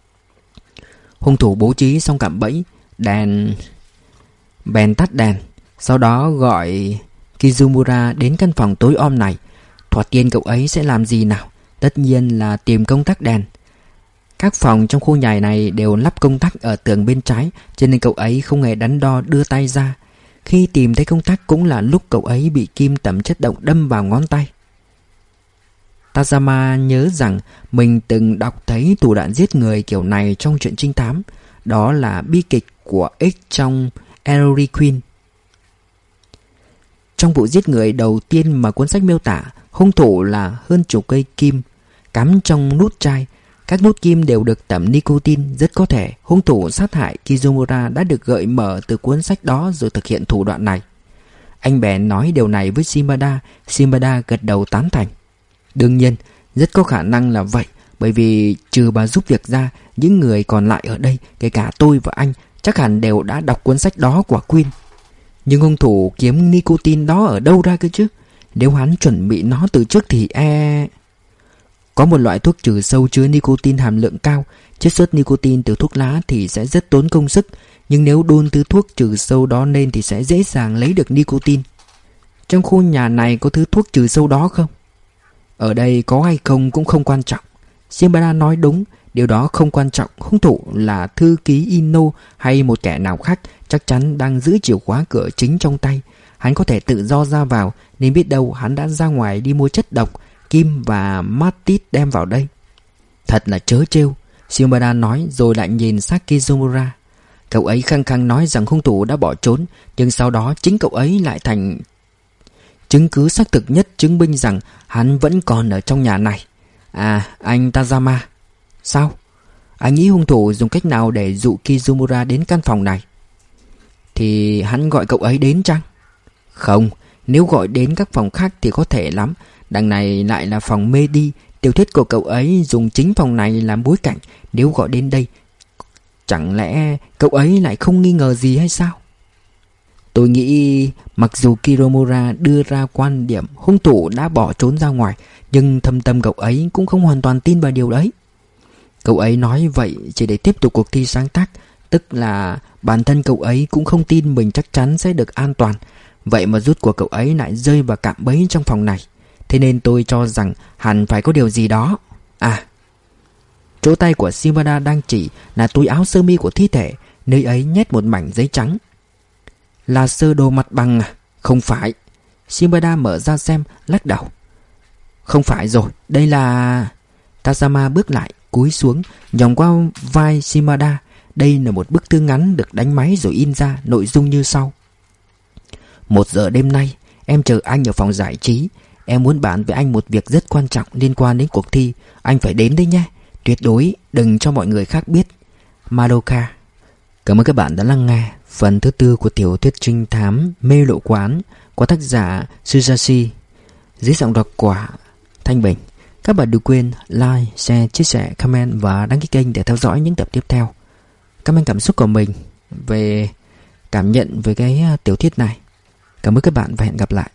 Hung thủ bố trí xong cạm bẫy, đèn... bèn tắt đèn. Sau đó gọi Kizomura đến căn phòng tối om này. Thoạt tiên cậu ấy sẽ làm gì nào? Tất nhiên là tìm công tắc đèn. Các phòng trong khu nhà này đều lắp công tắc ở tường bên trái, cho nên cậu ấy không hề đắn đo đưa tay ra. Khi tìm thấy công tắc cũng là lúc cậu ấy bị kim tẩm chất động đâm vào ngón tay. Tazama nhớ rằng mình từng đọc thấy thủ đoạn giết người kiểu này trong truyện trinh thám. Đó là bi kịch của X trong Ellery Queen. trong vụ giết người đầu tiên mà cuốn sách miêu tả, hung thủ là hơn chục cây kim cắm trong nút chai. Các nút kim đều được tẩm nicotine. Rất có thể hung thủ sát hại Kizumura đã được gợi mở từ cuốn sách đó rồi thực hiện thủ đoạn này. Anh bèn nói điều này với Shimada. Shimada gật đầu tán thành. Đương nhiên, rất có khả năng là vậy, bởi vì trừ bà giúp việc ra, những người còn lại ở đây, kể cả tôi và anh, chắc hẳn đều đã đọc cuốn sách đó của Queen. Nhưng hung thủ kiếm nicotine đó ở đâu ra cơ chứ? Nếu hắn chuẩn bị nó từ trước thì e... Có một loại thuốc trừ sâu chứa nicotine hàm lượng cao. Chiết xuất nicotine từ thuốc lá thì sẽ rất tốn công sức, nhưng nếu đun thứ thuốc trừ sâu đó lên thì sẽ dễ dàng lấy được nicotine. Trong khu nhà này có thứ thuốc trừ sâu đó không? Ở đây có hay không cũng không quan trọng. Shimada nói đúng, điều đó không quan trọng. Hung thủ là thư ký Ino hay một kẻ nào khác chắc chắn đang giữ chìa khóa cửa chính trong tay. Hắn có thể tự do ra vào, nên biết đâu hắn đã ra ngoài đi mua chất độc, kim và Matit đem vào đây. Thật là trớ trêu, Shimada nói rồi lại nhìn sát Kizumura. Cậu ấy khăng khăng nói rằng hung thủ đã bỏ trốn, nhưng sau đó chính cậu ấy lại thành chứng cứ xác thực nhất chứng minh rằng hắn vẫn còn ở trong nhà này. À, anh Tazama. Sao? Anh nghĩ hung thủ dùng cách nào để dụ Kizumura đến căn phòng này? Thì hắn gọi cậu ấy đến chăng? Không, nếu gọi đến các phòng khác thì có thể lắm. Đằng này lại là phòng mê đi. Tiểu thuyết của cậu ấy dùng chính phòng này làm bối cảnh. Nếu gọi đến đây, chẳng lẽ cậu ấy lại không nghi ngờ gì hay sao? Tôi nghĩ mặc dù Kiromura đưa ra quan điểm hung thủ đã bỏ trốn ra ngoài, nhưng thâm tâm cậu ấy cũng không hoàn toàn tin vào điều đấy. Cậu ấy nói vậy chỉ để tiếp tục cuộc thi sáng tác, tức là bản thân cậu ấy cũng không tin mình chắc chắn sẽ được an toàn. Vậy mà rút của cậu ấy lại rơi vào cạm bẫy trong phòng này. Thế nên tôi cho rằng hẳn phải có điều gì đó. À, chỗ tay của Shimada đang chỉ là túi áo sơ mi của thi thể. Nơi ấy nhét một mảnh giấy trắng. Là sơ đồ mặt bằng à? Không phải. Shimada mở ra xem, lắc đầu. Không phải rồi, đây là... Tazama bước lại, cúi xuống, nhòm qua vai Shimada. Đây là một bức thư ngắn được đánh máy rồi in ra, nội dung như sau. Một giờ đêm nay, em chờ anh ở phòng giải trí. Em muốn bàn với anh một việc rất quan trọng liên quan đến cuộc thi. Anh phải đến đấy nhé. Tuyệt đối đừng cho mọi người khác biết. Madoka. Cảm ơn các bạn đã lắng nghe phần thứ tư của tiểu thuyết trinh thám Mê Lộ Quán của tác giả Suzashi dưới giọng đọc của Thanh Bình. Các bạn đừng quên like, share, chia sẻ, comment và đăng ký kênh để theo dõi những tập tiếp theo. Cảm ơn cảm xúc của mình về cảm nhận về cái tiểu thuyết này. Cảm ơn các bạn và hẹn gặp lại.